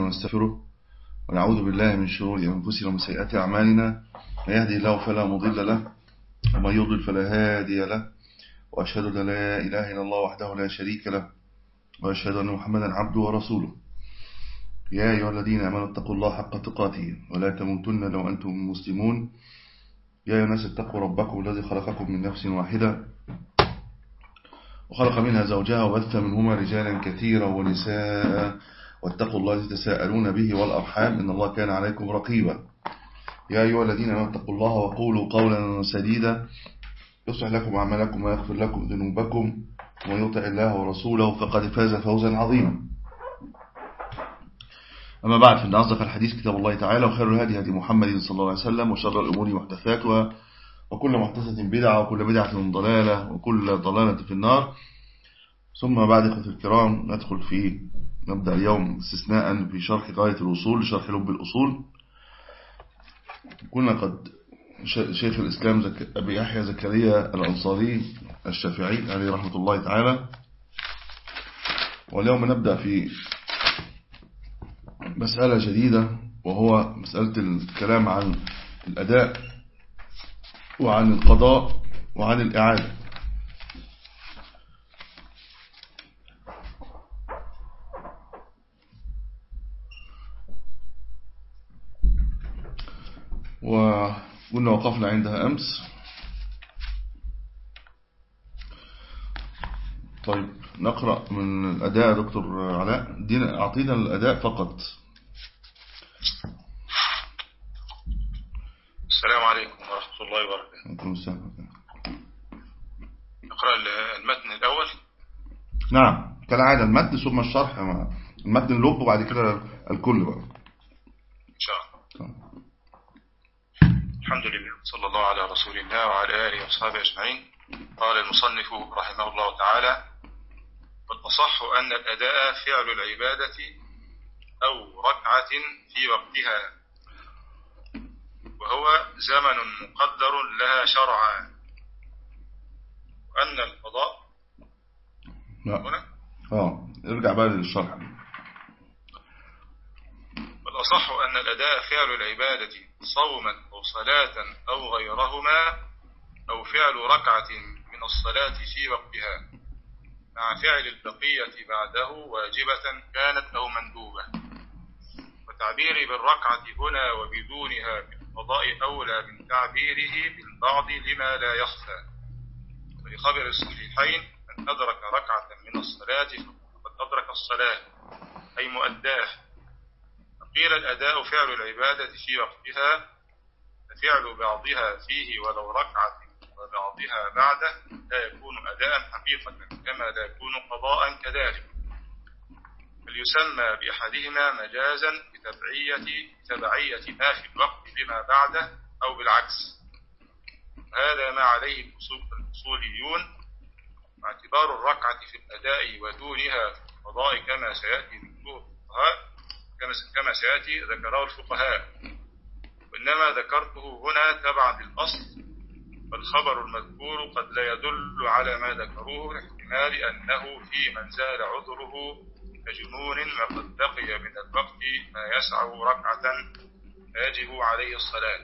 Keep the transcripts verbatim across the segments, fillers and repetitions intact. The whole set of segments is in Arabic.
ونستغفره ونعوذ بالله من شرور أنفسنا ومن سيئات أعمالنا. من يهدي الله فلا مضل له ومن يضلل فلا هادي له، وأشهد أن لا إله إلا الله وحده لا شريك له، وأشهد أن محمدا عبده ورسوله. يا أيها الذين آمنوا اتقوا الله حق تقاته ولا تموتن إلا وأنتم مسلمون. يا أيها الناس اتقوا ربكم الذي خلقكم من نفس واحدة وخلق منها زوجها وبث منهما رجالا كثيرا ونساء، واتقوا الله الذي تساءلون به والأرحام إن الله كان عليكم رقيبا. يا أيها الذين آمنوا اتقوا الله وقولوا قولا سديدا يصلح لكم أعمالكم ويغفر لكم ذنوبكم، ومن يطع الله ورسوله فقد فاز فوزا عظيما. أما بعد، فإن أصدق الحديث كتاب الله تعالى، وخير الهدي هدي محمد صلى الله عليه وسلم، وشر الأمور محدثاتها، وكل محدثة بدعة، وكل بدعة ضلالة، وكل ضلالة في النار. ثم بعد إخوة الكرام، ندخل في نبدأ اليوم استثناء في شرح غاية الوصول لشرح لب الأصول. كنا قد شيخ الإسلام زك... أبي يحيى زكريا الأنصاري الشافعي عليه رحمة الله تعالى، واليوم نبدأ في مسألة جديدة، وهو مسألة الكلام عن الأداء وعن القضاء وعن الإعادة. وقلنا وقفنا عندها أمس. طيب نقرأ من الأداء. دكتور علاء دينا أعطينا الأداء فقط. السلام عليكم ورحمة الله وبركاته. نقرأ المتن الأول. نعم كالعادة المتن ثم الشرح، المتن اللب وبعد كده الكل بقى إن شاء الله. الحمد لله، صلى الله على رسول الله وعلى آله وصحبه أجمعين. قال المصنف رحمه الله تعالى: والأصح أن الأداء فعل العبادة أو ركعة في وقتها، وهو زمن مقدر لها شرعا، وأن القضاء لا اه ارجع بقى للشرح. والأصح أن الأداء فعل العبادة صوما أو صلاة أو غيرهما، أو فعل ركعة من الصلاة في وقتها مع فعل البقية بعده واجبة كانت أو مندوبة. وتعبيري بالركعة هنا وبدونها بالقضاء أولى من تعبيره بالبعض لما لا يخفى. ولخبر الصحيحين: من أدرك ركعة من الصلاة فقد أدرك الصلاة، أي مؤداه. قيل الأداء فعل العبادة في وقتها، ففعل بعضها فيه ولو ركعة وبعضها بعده لا يكون أداء حقيقة، كما لا يكون قضاء كذلك، بل يسمى بأحدهما مجازا بتبعية تبعية ما في الوقت بما بعده أو بالعكس. هذا ما عليه الأصوليون، واعتبار الركعة في الأداء ودونها في القضاء كما سيأتي ذكره الفقهاء كما سيأتي ذكره الفقهاء، وإنما ذكرته هنا تبعا للأصل، والخبر المذكور قد لا يدل على ما ذكروه لاحتمال أنه في من زال عذره كجنون وقد بقي من الوقت ما يسع ركعة فيجب عليه الصلاة.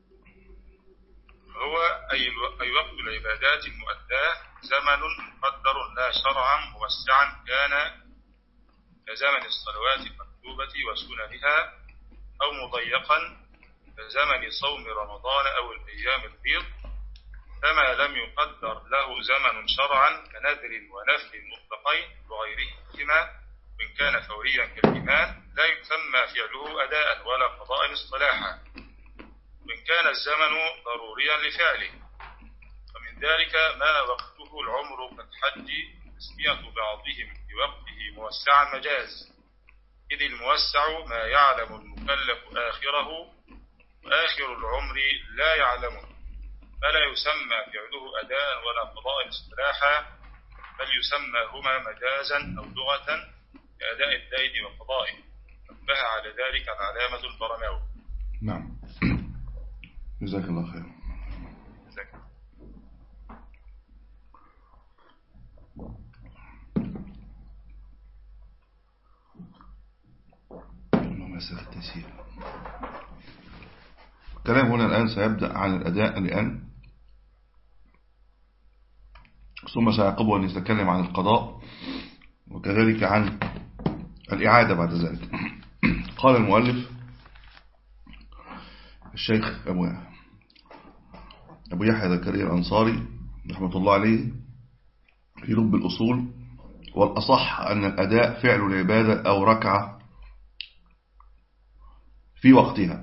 هو أي وقت العبادات المؤداة زمن مقدر لا شرعا موسعا كان كزمن الصلوات المكتوبة وسننها، أو مضيقا كزمن صوم رمضان أو الأيام البيض، فما لم يقدر له زمن شرعا كنذر ونفل مطلقين وغيرهما، وإن كان فوريا كالإيمان لا يسمى فعله أداء ولا قضاء اصطلاحا، وإن كان الزمن ضروريا لفعله. ومن ذلك ما وقته العمر كالحج، تسمية بعضهم بوقته موسعا مجاز، إذ الموسع ما يعلم المكلف آخره، وآخر العمر لا يعلمه، فلا يسمى فعله أداء ولا قضاء اصطلاحا، بل يسمى هما مجازا أو لغة كأداء الدين وقضائه. نبه على ذلك العلامة البرماوي. نعم جزاك الله خير. جزاك. أسأل التيسير. الكلام هنا الآن سيبدأ عن الأداء الآن، ثم سيعقبه أن يتكلم عن القضاء، وكذلك عن الإعادة بعد ذلك. قال المؤلف الشيخ أبو أبو يحيى زكريا الأنصاري رحمة الله عليه في لب الأصول: والأصح أن الأداء فعل العبادة أو ركعة في وقتها.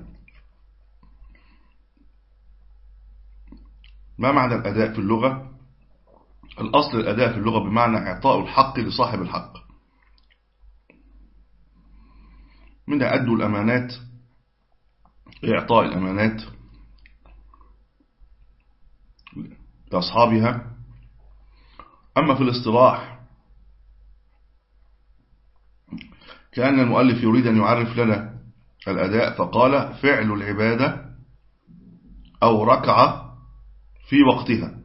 ما معنى الأداء في اللغة؟ الأصل الأداء في اللغة بمعنى إعطاء الحق لصاحب الحق، من أدوا الأمانات، إعطاء الأمانات لأصحابها. أما في الاصطلاح كأن المؤلف يريد أن يعرف لنا الأداء، فقال فعل العبادة أو ركعة في وقتها.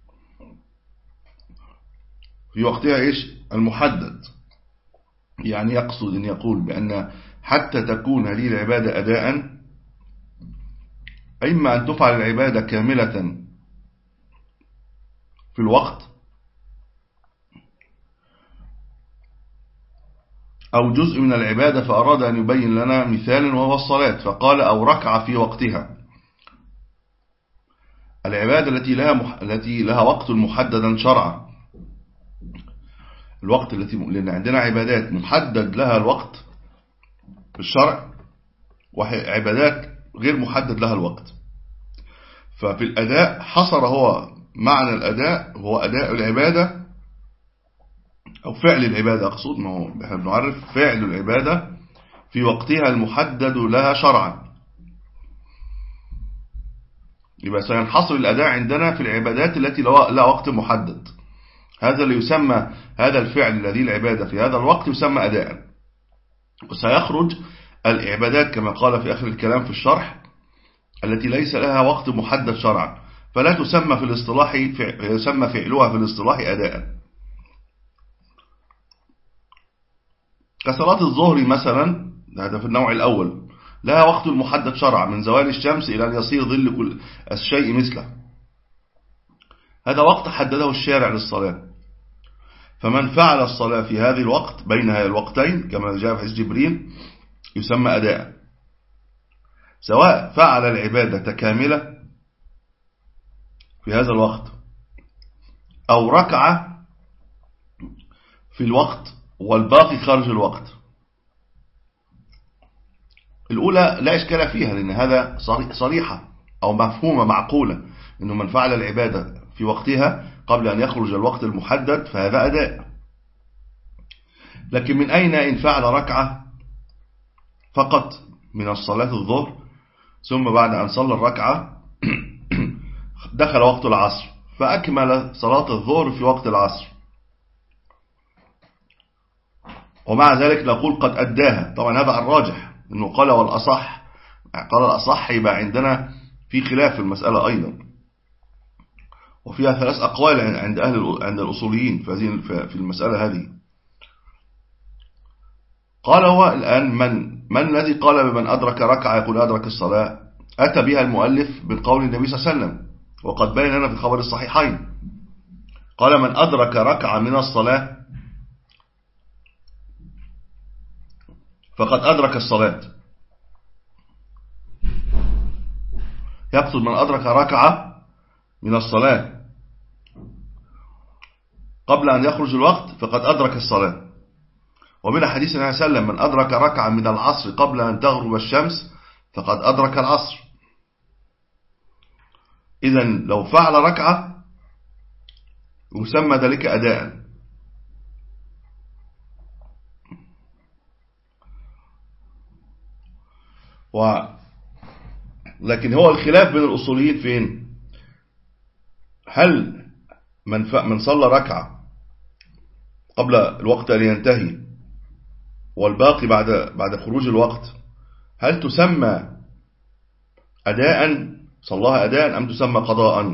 في وقتها إيش؟ المحدد. يعني يقصد أن يقول بأن حتى تكون هذه العبادة أداء، إما أن تفعل العبادة كاملة في الوقت، أو جزء من العبادة، فأراد أن يبين لنا مثالا وهو الصلاة، فقال أو ركعة في وقتها. العبادة التي لها مح... التي لها وقت محددا شرعا. الوقت التي لأن عندنا عبادات محدد لها الوقت في الشرع، وعبادات غير محدد لها الوقت. ففي الأداء حصر هو معنى الأداء هو أداء العبادة أو فعل العبادة، أقصد، ما هو احنا بنعرف فعل العبادة في وقتها المحدد لها شرعا. يبقى سينحصر الأداء عندنا في العبادات التي لها وقت محدد. هذا اللي يسمى هذا الفعل الذي العبادة في هذا الوقت يسمى أداء. وسيخرج العبادات كما قال في آخر الكلام في الشرح التي ليس لها وقت محدد شرعا، فلا تسمى في الاصطلاح يسمى فعلها في الاصطلاح أداء. كصلاة الظهر مثلا، هذا في النوع الأول، لها وقت محدد شرعا من زوال الشمس إلى أن يصير ظل كل الشيء مثله. هذا وقت حدده الشارع للصلاة، فمن فعل الصلاة في هذه الوقت بين الوقتين كما جاء في حديث جبريل يسمى أداء، سواء فعل العبادة كاملة في هذا الوقت أو ركعة في الوقت والباقي خارج الوقت. الأولى لا إشكال فيها، لأن هذا صريحة أو مفهومة معقولة، أنه من فعل العبادة في وقتها قبل أن يخرج الوقت المحدد فهذا أداء. لكن من أين إن فعل ركعة فقط من الصلاة الظهر، ثم بعد أن صلى الركعة دخل وقت العصر فأكمل صلاة الظهر في وقت العصر، ومع ذلك نقول قد أداها. طبعا هذا الراجح، أنه قال والأصح، قال الأصح يبقى عندنا في خلاف في المسألة أيضا، وفيها ثلاث أقوال عند أهل عند الأصوليين في المسألة هذه. قال هو الآن من من الذي قال بمن أدرك ركعة يقول أدرك الصلاة؟ أتى بها المؤلف من قول النبي صلى الله عليه وسلم، وقد بين لنا في خبر الصحيحين، قال من أدرك ركعة من الصلاة فقد أدرك الصلاة. يقصد من أدرك ركعة من الصلاة قبل أن يخرج الوقت فقد أدرك الصلاة. ومن حديث النبي صلى الله عليه وسلم من أدرك ركعة من العصر قبل أن تغرب الشمس فقد أدرك العصر. إذن لو فعل ركعة يسمى ذلك أداء. و لكن هو الخلاف بين الأصوليين فين؟ هل من ف... من صلى ركعة قبل الوقت أن ينتهي والباقي بعد بعد خروج الوقت، هل تسمى أداء صلاها أداء أم تسمى قضاء؟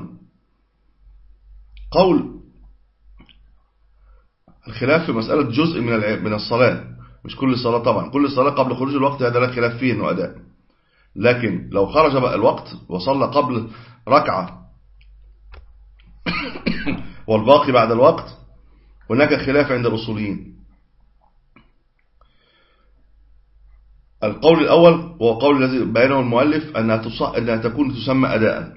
قول الخلاف في مسألة جزء من من الصلاة، مش كل صلاة طبعا، كل صلاة قبل خروج الوقت هذا لا خلاف فيه انه أداء. لكن لو خرج بقى الوقت وصلى قبل ركعة والباقي بعد الوقت هناك خلاف عند الأصوليين. القول الأول وهو قول الذي بيانه المؤلف أنها, أنها تكون تسمى أداء.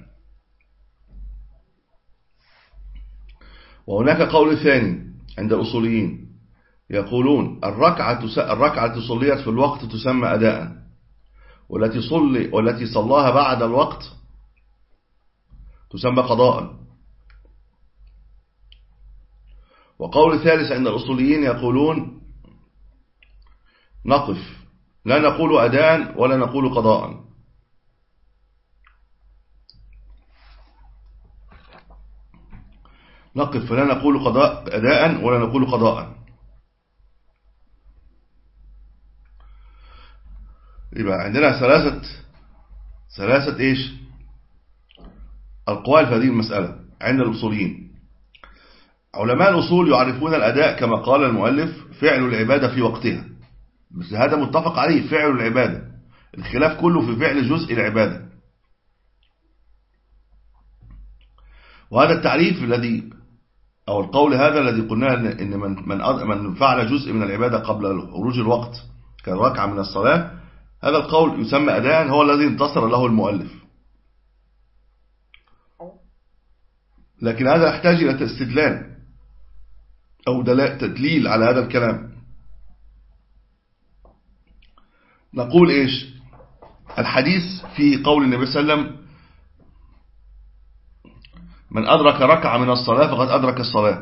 وهناك قول ثاني عند الأصوليين يقولون الركعة الركعة صليت في الوقت تسمى أداء، والتي صلي والتي صلاها بعد الوقت تسمى قضاء. وقول ثالث عند الأصوليين يقولون نقف، لا نقول أداء ولا نقول قضاء. نقف فلا نقول قضاء أداء ولا نقول قضاء. يبقى عندنا ثلاثة ثلاثة إيش القوال في هذه المسألة عند الأصوليين. علماء الأصول يعرفون الأداء كما قال المؤلف فعل العبادة في وقتها، بس هذا متفق عليه فعل العبادة، الخلاف كله في فعل جزء العبادة. وهذا التعريف الذي أو القول هذا الذي قلنا إن من من من فعل جزء من العبادة قبل خروج الوقت كركعة من الصلاة، هذا القول يسمى أداء، هو الذي انتصر له المؤلف. لكن هذا يحتاج إلى استدلال أو تدليل على هذا الكلام. نقول إيش الحديث في قول النبي صلى الله عليه وسلم من أدرك ركعة من الصلاة فقد أدرك الصلاة.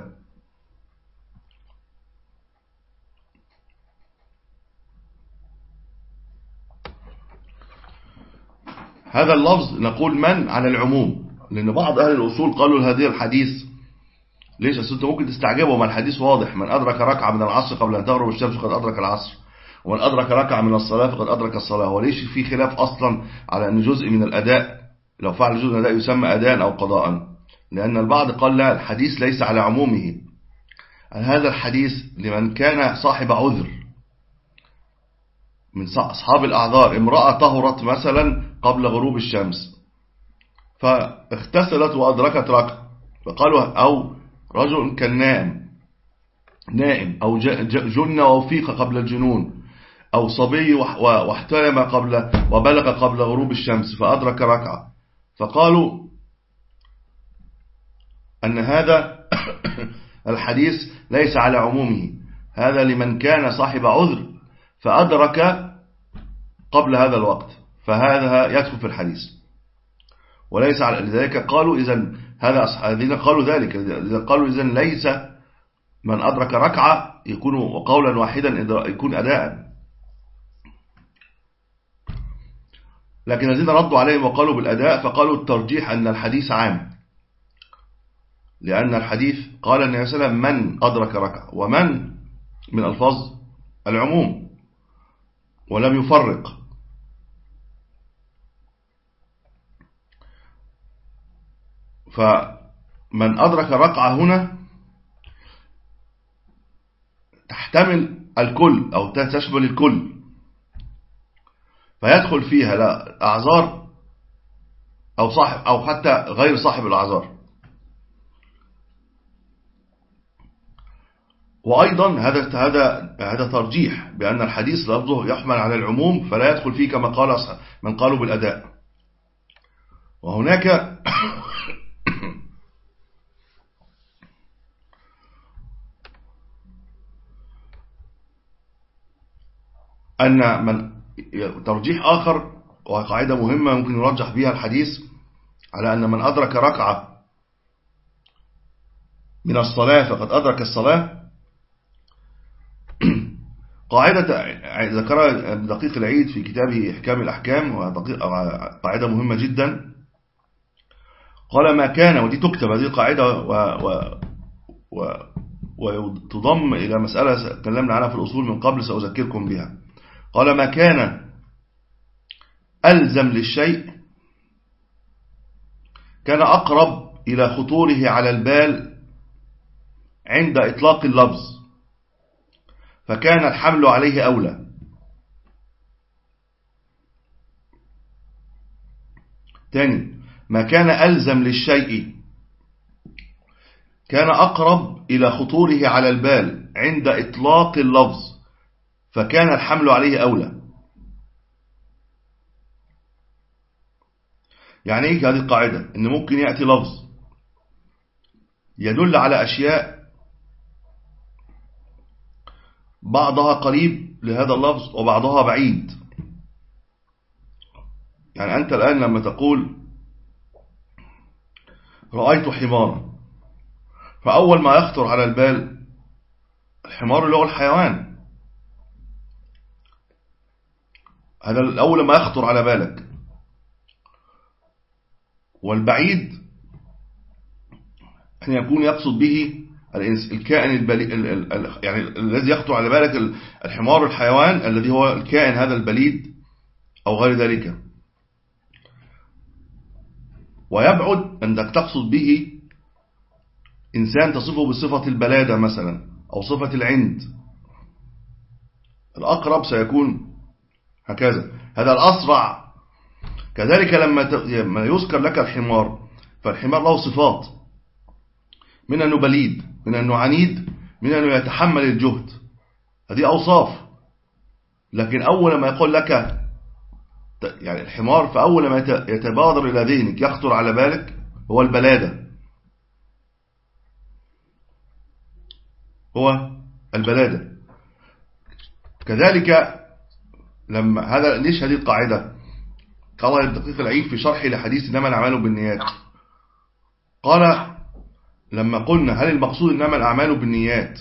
هذا اللفظ نقول من على العموم، لأن بعض أهل الأصول قالوا هذه الحديث ليش أصل أنت ممكن تستعجبوا، ما الحديث واضح من أدرك ركعة من العصر قبل أن تغرب الشمس فقد أدرك العصر، ومن أدرك ركعة من الصلاة فقد أدرك الصلاة. وليش في خلاف أصلا على أن جزء من الأداء لو فعل جزء من الأداء يسمى أداء أو قضاء؟ لأن البعض قال لا، الحديث ليس على عمومه، هذا الحديث لمن كان صاحب عذر من أصحاب الأعذار. امرأة طهرت مثلا قبل غروب الشمس فاغتسلت وأدركت ركعة، فقالوا أو رجل كان نائم نائم أو جن وفيق قبل الجنون، أو صبي واحتلم قبل وبلغ قبل غروب الشمس فأدرك ركعة، فقالوا أن هذا الحديث ليس على عمومه، هذا لمن كان صاحب عذر فأدرك قبل هذا الوقت، فهذا يدخل في الحديث وليس على لذلك. قالوا إذن هذا الذين قالوا ذلك إذا قالوا إذن ليس من أدرك ركعة يكون قولا واحدا يكون أداء. لكن الذين ردوا عليهم وقالوا بالأداء فقالوا الترجيح أن الحديث عام، لأن الحديث قال النبي صلى الله عليه وسلم من أدرك ركعة، ومن من ألفاظ العموم ولم يفرق. فمن أدرك ركعة هنا تحتمل الكل أو تشمل الكل، فيدخل فيها لا أعذار أو صاحب أو حتى غير صاحب الأعذار. وأيضا هذا هذا هذا ترجيح بأن الحديث لفظه يحمل على العموم فلا يدخل فيه كما قال من قالوا بالأداء. وهناك أن من ترجيح آخر وقاعدة مهمة ممكن يرجح بها الحديث على أن من أدرك ركعة من الصلاة فقد أدرك الصلاة. قاعدة ذكرها دقيق العيد في كتابه إحكام الأحكام، وقاعدة مهمة جدا. قال ما كان، ودي تكتب هذه القاعدة و و و وتضم إلى مسألة تكلمنا عنها في الأصول من قبل سأذكركم بها. قال ما كان ألزم للشيء كان أقرب إلى خطوره على البال عند إطلاق اللفظ، فكان الحمل عليه أولى. تاني، ما كان ألزم للشيء كان أقرب إلى خطوره على البال عند إطلاق اللفظ، فكان الحمل عليه أولى. يعني إيه هذه القاعدة؟ إن ممكن يأتي لفظ يدل على أشياء بعضها قريب لهذا اللفظ وبعضها بعيد. يعني أنت الآن لما تقول رأيت حمارا، فأول ما يخطر على البال الحمار اللي هو الحيوان، هذا الأول ما يخطر على بالك. والبعيد أن يكون يقصد به الكائن البلي... يعني الذي يخطر على بالك الحمار الحيوان الذي هو الكائن هذا البليد أو غير ذلك. ويبعد أنك تقصد به إنسان تصفه بصفة البلادة مثلا أو صفة العند. الأقرب سيكون هكذا، هذا الأسرع. كذلك لما يذكر لك الحمار، فالحمار له صفات، من أنه بليد، من أنه عنيد، من أنه يتحمل الجهد، هذه أوصاف. لكن أول ما يقول لك يعني الحمار، فأول ما يتبادر إلى ذهنك يخطر على بالك هو البلادة، هو البلادة. كذلك لما هذا ليش هذه القاعدة قال ابن دقيق العيد في شرحه لحديث إنما الأعمال بالنيات، قال لما قلنا هل المقصود إنما الأعمال بالنيات،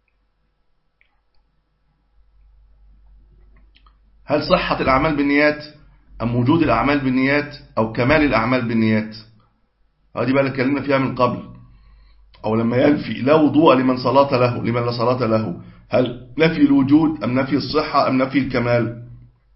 هل صحة الأعمال بالنيات أم وجود الأعمال بالنيات أو كمال الأعمال بالنيات؟ هذه بقى اللي اتكلمنا فيها من قبل. أو لما ينفي لا وضوء لمن صلاة له لمن لا صلاة له، هل نفي الوجود أم نفي الصحة أم نفي الكمال؟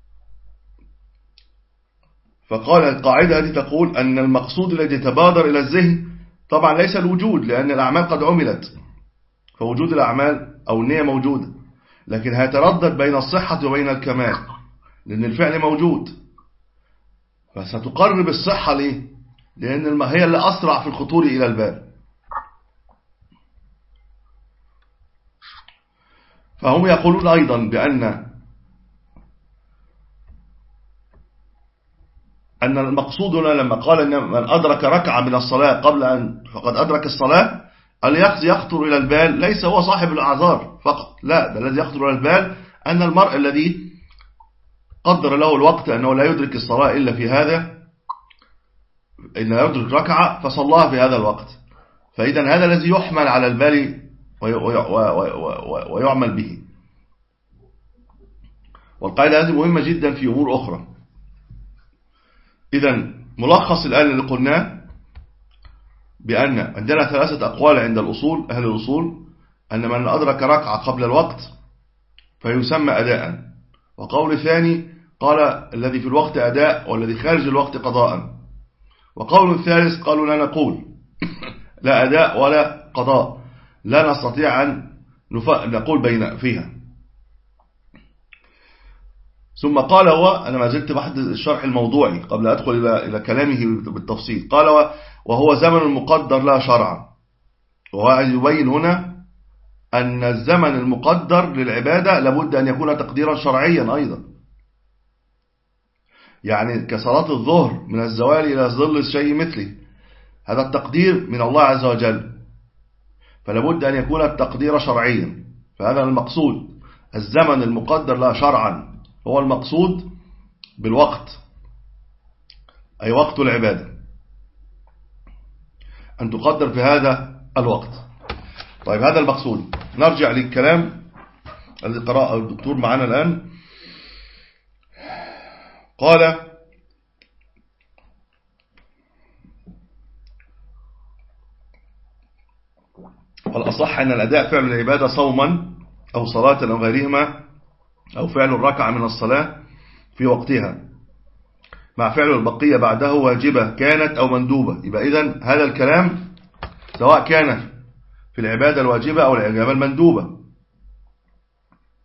فقال القاعدة هذه تقول أن المقصود الذي يتبادر إلى الذهن طبعا ليس الوجود، لأن الأعمال قد عملت، فوجود الأعمال أو النية موجودة، لكن هيتردد بين الصحة وبين الكمال، لأن الفعل موجود. فستقرب الصحة ليه؟ لأن هي اللي أسرع في الخطور إلى البال. فهم يقولون أيضا بأن أن المقصود هنا لما قال أن من أدرك ركعة من الصلاة قبل أن فقد أدرك الصلاة، الذي يخطر إلى البال ليس هو صاحب الأعذار فقط، لا، ده الذي يخطر إلى البال أن المرء الذي قدر له الوقت أنه لا يدرك الصلاة إلا في هذا، إن يدرك ركعة فصلاها في هذا الوقت، فإذا هذا الذي يحمل على البال ويعمل به. والقاعدة هذه مهمة جدا في أمور أخرى. إذا ملخص الآن اللي قلناه بأن عندنا ثلاثة أقوال عند الأصول أهل الأصول، أن من أدرك ركعة قبل الوقت فيسمى أداء، وقول ثاني قال الذي في الوقت أداء والذي خارج الوقت قضاء، وقول ثالث قالوا لا نقول لا أداء ولا قضاء، لا نستطيع أن نقول بين فيها. ثم قال هو، أنا ما زلت بحث الشرح الموضوعي قبل أدخل إلى إلى كلامه بالتفصيل، قال وهو زمن مقدر لا شرعا، وهو يبين هنا أن الزمن المقدر للعبادة لابد أن يكون تقديرا شرعيا أيضا، يعني كصلاة الظهر من الزوال إلى ظل الشيء مثله، هذا التقدير من الله عز وجل، فلابد أن يكون التقدير شرعيا. فهذا المقصود، الزمن المقدر لا شرعا هو المقصود بالوقت، أي وقت العبادة، أن تقدر في هذا الوقت. طيب هذا المقصود. نرجع للكلام الذي قرأه الدكتور معنا الآن. قال والأصح أن الأداء فعل العبادة صوما أو صلاة أو غيرهما، أو فعل الركعة من الصلاة في وقتها مع فعل البقية بعده واجبة كانت أو مندوبة. يبقى إذن هذا الكلام سواء كان في العبادة الواجبة أو العبادة المندوبة.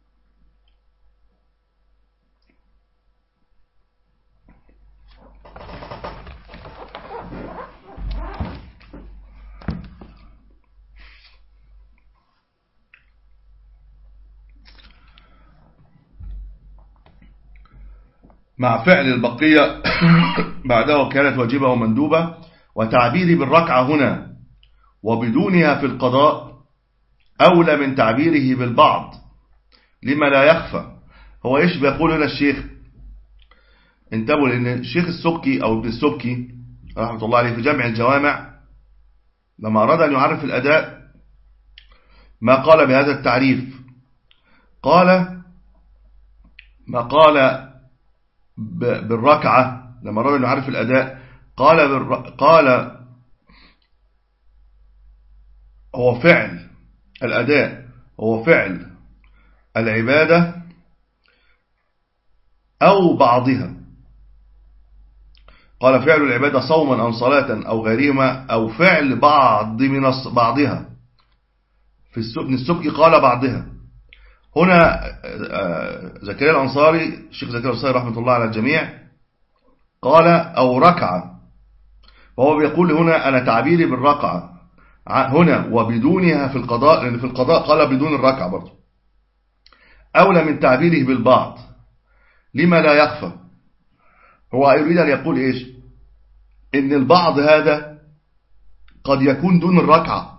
مع فعل البقية بعده كانت واجبة ومندوبة، وتعبيري بالركعة هنا وبدونها في القضاء أولى من تعبيره بالبعض لما لا يخفى. هو إيش بيقول هنا الشيخ؟ انتبهوا، لأن الشيخ السبكي أو ابن السبكي رحمة الله عليه في جامع الجوامع لما أراد أن يعرف الأداء ما قال بهذا التعريف، قال ما قال بالركعة لما أراد أن يعرف الأداء قال قال هو فعل الأداء هو فعل العبادة أو بعضها. قال فعل العبادة صوما أو صلاة أو غيرهما أو فعل بعض من بعضها. في ابن السبكي قال بعضها. هنا زكريا الأنصاري الشيخ زكريا الأنصاري رحمة الله على الجميع قال أو ركعة، وهو بيقول هنا أنا تعبيري بالركعة هنا وبدونها في القضاء، لأن في القضاء قال بدون الركعة برضه أولى من تعبيره بالبعض لما لا يخفى. هو يريد أن يقول إيش؟ إن البعض هذا قد يكون دون الركعة،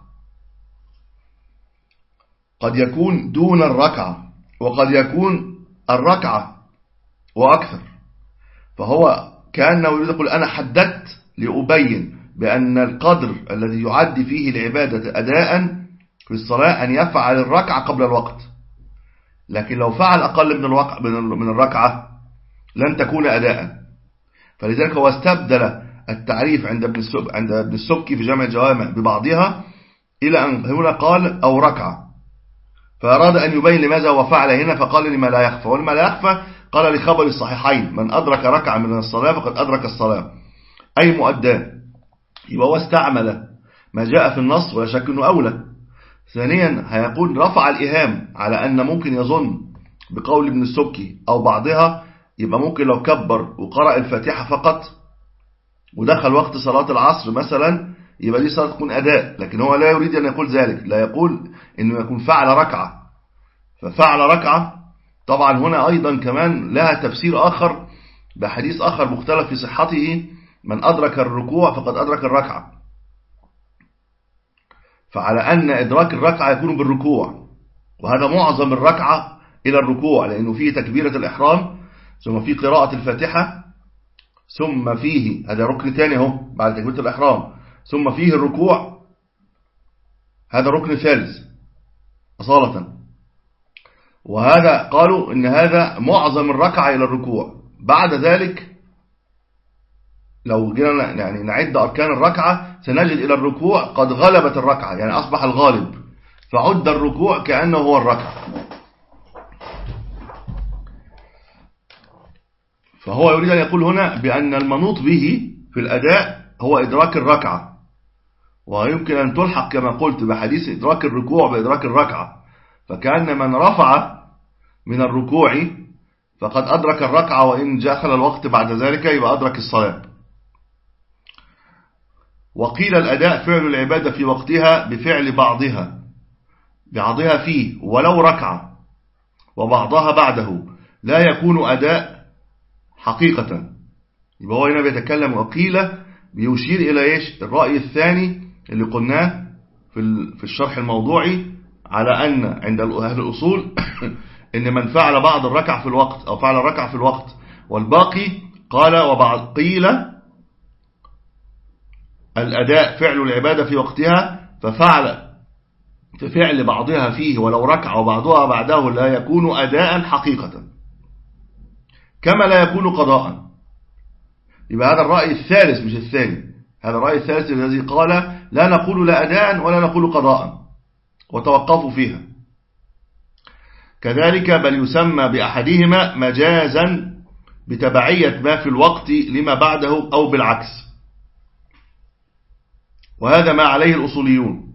قد يكون دون الركعة وقد يكون الركعة وأكثر. فهو كأنه يريد يقول أنا حددت لأبين بأن القدر الذي يعد فيه العبادة أداء في الصلاة أن يفعل الركعة قبل الوقت، لكن لو فعل أقل من الوقت من الركعة لن تكون أداء. فلذلك هو استبدل التعريف عند ابن السب عند ابن السبكي في جامع الجوامع ببعضها إلى أن هنا قال أو ركعة، فأراد أن يبين لماذا هو فعل هنا فقال لما لا يخفى. ولما لا يخفى قال لخبر الصحيحين من أدرك ركعة من الصلاة فقد أدرك الصلاة أي مؤداه. يبقى هو استعمل ما جاء في النص ولا شك أنه أولى. ثانيا هيقول رفع الإهام على أن ممكن يظن بقول ابن السبكي أو بعضها، يبقى ممكن لو كبر وقرأ الفاتحة فقط ودخل وقت صلاة العصر مثلا يبقى دي صلاة تكون أداء، لكن هو لا يريد أن يقول ذلك، لا يقول أنه يكون فعل ركعة. ففعل ركعة طبعا هنا أيضا كمان لها تفسير آخر بحديث آخر مختلف في صحته، من أدرك الركوع فقد أدرك الركعة. فعلى أن إدراك الركعة يكون بالركوع، وهذا معظم الركعة إلى الركوع، لأنه فيه تكبيرة الإحرام ثم فيه قراءة الفاتحة ثم فيه هذا ركن ثاني اهو بعد تكبيرة الإحرام ثم فيه الركوع، هذا ركن ثالث أصالة. وهذا قالوا إن هذا معظم الركعة إلى الركوع. بعد ذلك لو جينا يعني نعد أركان الركعة سنجد إلى الركوع قد غلبت الركعة، يعني أصبح الغالب، فعد الركوع كأنه هو الركعة. فهو يريد أن يقول هنا بأن المنوط به في الأداء هو إدراك الركعة، ويمكن أن تلحق كما قلت بحديث إدراك الركوع بإدراك الركعة، فكأن من رفع من الركوع فقد أدرك الركعة وإن دخل الوقت بعد ذلك يبقى أدرك الصلاة. وقيل الأداء فعل العبادة في وقتها بفعل بعضها بعضها فيه ولو ركعة وبعضها بعده لا يكون أداء حقيقة. يبقى هو هنا بيتكلم وقيل بيشير إلى إيش؟ الرأي الثاني اللي قلناه في الشرح الموضوعي على أن عند أهل الأصول إن من فعل بعض الركع في الوقت أو فعل الركع في الوقت والباقي قال وبعض قيل الأداء فعل العبادة في وقتها ففعل ففعل بعضها فيه ولو ركع وبعضها بعده لا يكون أداء حقيقة كما لا يكون قضاء. يبقى هذا الرأي الثالث مش الثاني، هذا الرأي الثالث الذي قال لا نقول لا أداء ولا نقول قضاء وتوقفوا فيها. كذلك بل يسمى بأحدهما مجازا بتبعية ما في الوقت لما بعده أو بالعكس، وهذا ما عليه الأصوليون،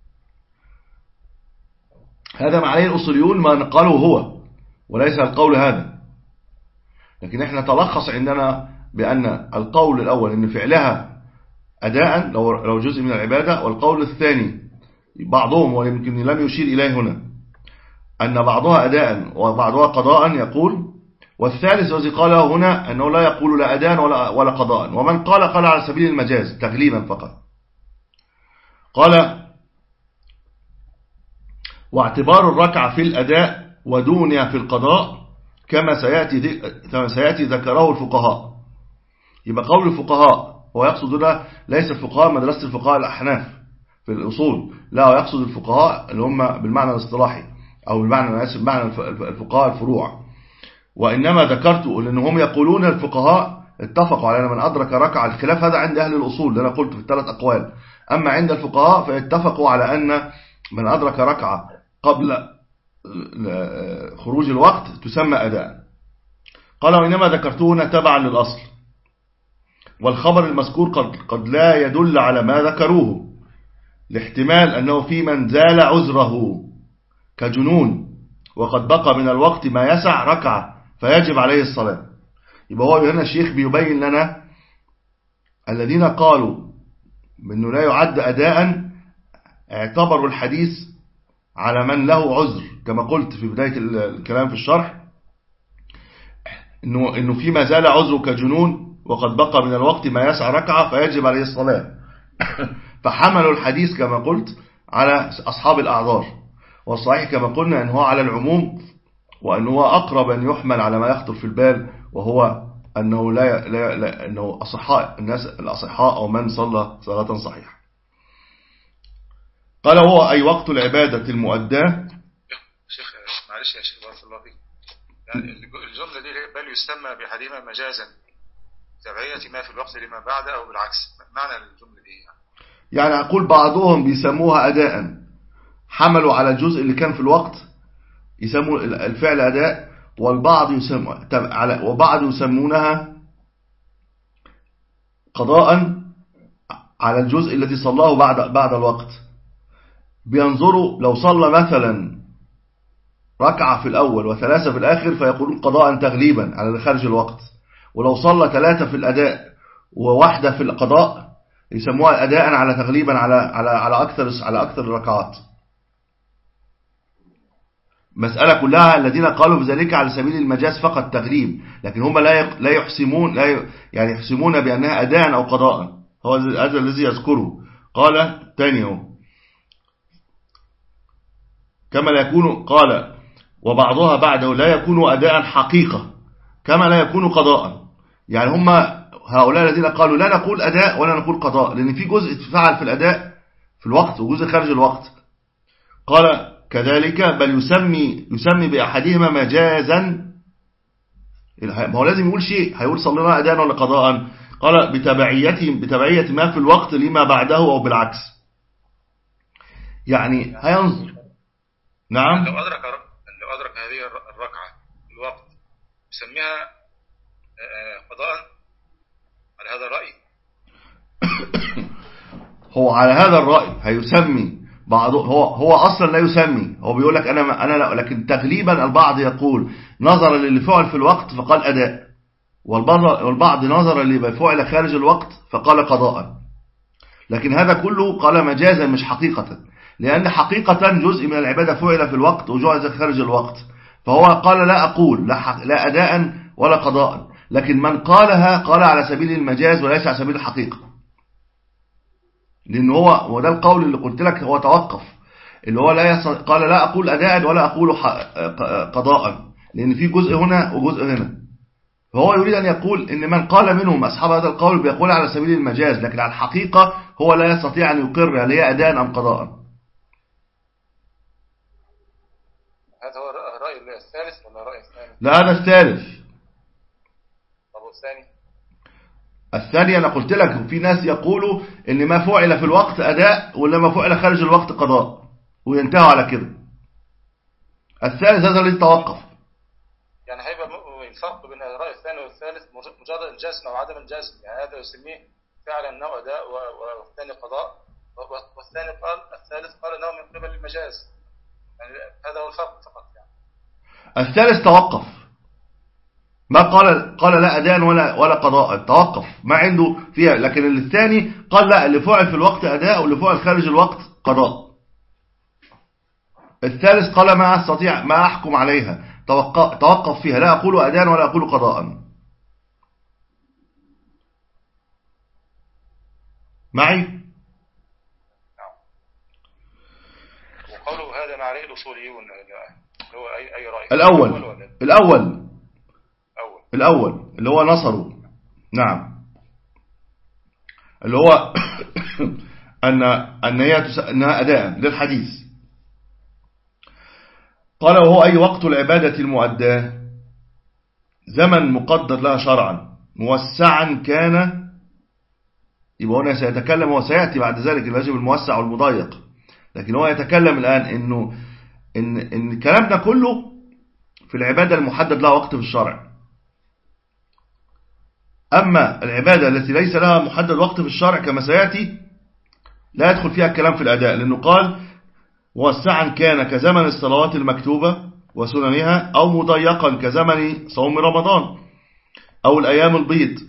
هذا ما عليه الأصوليون ما نقاله هو وليس القول هذا. لكن احنا تلخص عندنا بأن القول الأول ان فعلها أداء لو لو جزء من العبادة، والقول الثاني بعضهم ويمكن لم يشير إليه هنا أن بعضها أداء وبعضها قضاء، يقول والثالث الذي قاله هنا أنه لا يقول لا أداء ولا, ولا قضاء، ومن قال قال على سبيل المجاز تغليبا فقط. قال واعتبار الركعة في الأداء ودونها في القضاء كما سيأتي, كما سيأتي ذكره الفقهاء. يبقى قول الفقهاء هو يقصد هنا ليس الفقهاء مدرسة الفقهاء الأحناف في الأصول، لا، هو يقصد الفقهاء اللي هم بالمعنى الاصطلاحي أو بالمعنى آسف بمعنى الفقهاء الفروع. وإنما ذكرت لأنهم يقولون الفقهاء اتفقوا على أن من أدرك ركعة، الخلاف هذا عند أهل الأصول اللي أنا قلت في الثلاث أقوال، أما عند الفقهاء فيتفقوا على أن من أدرك ركعة قبل خروج الوقت تسمى أداء. قال وإنما ذكرته تبعا للأصل، والخبر المذكور قد, قد لا يدل على ما ذكروه، لاحتمال أنه في من زال عذره كجنون وقد بقى من الوقت ما يسع ركعة فيجب عليه الصلاة. يبقى هو هنا الشيخ بيبين لنا الذين قالوا بأنه لا يعد أداء اعتبروا الحديث على من له عذر، كما قلت في بداية الكلام في الشرح إنه, إنه في ما زال عذره كجنون وقد بقى من الوقت ما يسع ركعة فيجب عليه الصلاة. فحملوا الحديث كما قلت على أصحاب الأعذار، والصحيح كما قلنا أنه على العموم، وأنه أقرب أن يحمل على ما يخطر في البال، وهو أنه لا, لا, لا أنه أصحاء الناس الأصحاء أو من صلى صلاة صحيحة. قال هو أي وقت العبادة المؤداة. شيخ معلش يا شيخ بارك الله فيك، يعني الجملة دي بل يسمى بحديث مجازا تبعية ما في الوقت لما بعد أو بالعكس، معنى الجملة دي يعني, يعني أقول بعضهم بيسموها أداء، حملوا على الجزء اللي كان في الوقت يسموا الفعل أداء، والبعض يسموا وبعض يسمونها قضاء على الجزء الذي صلاه بعد بعد الوقت. بينظروا لو صلى مثلا ركعة في الأول وثلاثة في الآخر فيقولون قضاء تغليبا على خارج الوقت، ولو صلى ثلاثة في الأداء وواحدة في القضاء يسموها أداء على تغليبا على على على أكثر على أكثر الركعات. مسألة كلها الذين قالوا بذلك على سبيل المجاز فقط تغليب، لكن هم لا لا يحسمون لا يعني يحسمون بأنها أداء أو قضاء. هو هذا الذي يذكره. قال ثانيه كما لا يكون، قال وبعضها بعده لا يكون أداء حقيقة كما لا يكون قضاء. يعني هم هؤلاء الذين قالوا لا نقول أداء ولا نقول قضاء، لأن في جزء تفعل في الأداء في الوقت وجزء خارج الوقت. قال كذلك بل يسمي يسمي بأحدهما مجازا، ما هو لازم يقول شيء، هيقول صلينا أداء ولا قضاء. قال بتبعية بتبعية ما في الوقت لما بعده أو بالعكس، يعني هينظر. نعم، لو أدرك لو أدرك هذه الركعة الوقت يسميها قضاء على هذا الرأي. هو على هذا الرأي هيسمي بعض، هو هو أصلا لا يسمي، هو بيقول لك أنا أنا لا، لكن تغليبا البعض يقول نظرا للي فعل في الوقت فقال أداء، والبعض والبعض نظرا للي فعل خارج الوقت فقال قضاء. لكن هذا كله قال مجازا مش حقيقة، لأن حقيقة جزء من العبادة فعل في الوقت وجزء خارج الوقت، فهو قال لا أقول لا, لا أداء ولا قضاء، لكن من قالها قال على سبيل المجاز وليس على سبيل الحقيقة، لأن هو وده القول اللي قلت لك هو توقف، اللي هو لا يص... قال لا أقول أداء ولا أقول ح... قضاء، لأن في جزء هنا وجزء هنا. فهو يريد أن يقول إن من قال منهم أصحاب هذا القول بيقول على سبيل المجاز، لكن على الحقيقة هو لا يستطيع أن يقر هل هي أداء أم قضاء. هذا هو الرأي الثالث ولا الرأي الثاني؟ لا هذا الثالث. طب والثاني؟ الثاني أنا قلت لك في ناس يقولوا إن ما فعل في الوقت أداء ولا ما فعل خارج الوقت قضاء وينتهوا على كده. الثالث هذا اللي توقف. يعني هيبقى الفرق بين الرأي الثاني والثالث مجرد الجزم أو عدم الجزم، يعني هذا يسميه فعلا أنه أداء والثاني قضاء، والثاني قال الثالث قال أنه من قبل المجاز، يعني هذا هو الفرق فقط. يعني الثالث توقف، ما قال قال لا أداء ولا ولا قضاء، توقف ما عنده فيها. لكن الثاني قال لا، اللي فعل في الوقت أداء واللي فعل خارج الوقت قضاء. الثالث قال ما أستطيع ما أحكم عليها، توقف فيها، لا أقول أداء ولا أقول قضاء. معي؟ وقالوا هذا ما عليه الأصوليون، هو أي أي رأي؟ الأول الأول أول. الأول اللي هو نصره، نعم، اللي هو أن أن هي أنها أداء للحديث. قال وهو أي وقت العبادة المؤداة زمن مقدر لها شرعا موسعا كان، يبقى هنا سيتكلم وسيأتي بعد ذلك الواجب الموسع والمضيق، لكن هو يتكلم الآن إنه إن إن الكلام ده كله في العبادة المحدد لها وقت في الشرع. أما العبادة التي ليس لها محدد وقت في الشرع كما سيأتي لا يدخل فيها الكلام في الأداء، لأنه قال موسعا كان كزمن الصلوات المكتوبة وسننها، أو مضيقا كزمن صوم رمضان أو الأيام البيض.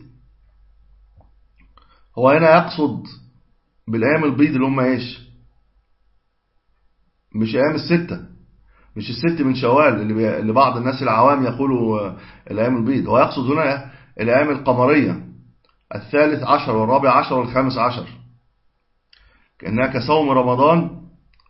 هو هنا يقصد بالأيام البيض اللي هم إيش؟ مش أيام الستة، مش الست من شوال اللي, اللي بعض الناس العوام يقولوا الأيام البيض. هو يقصد هنا الأيام القمرية، الثالث عشر والرابع عشر والخامس عشر، كأنها كصوم رمضان.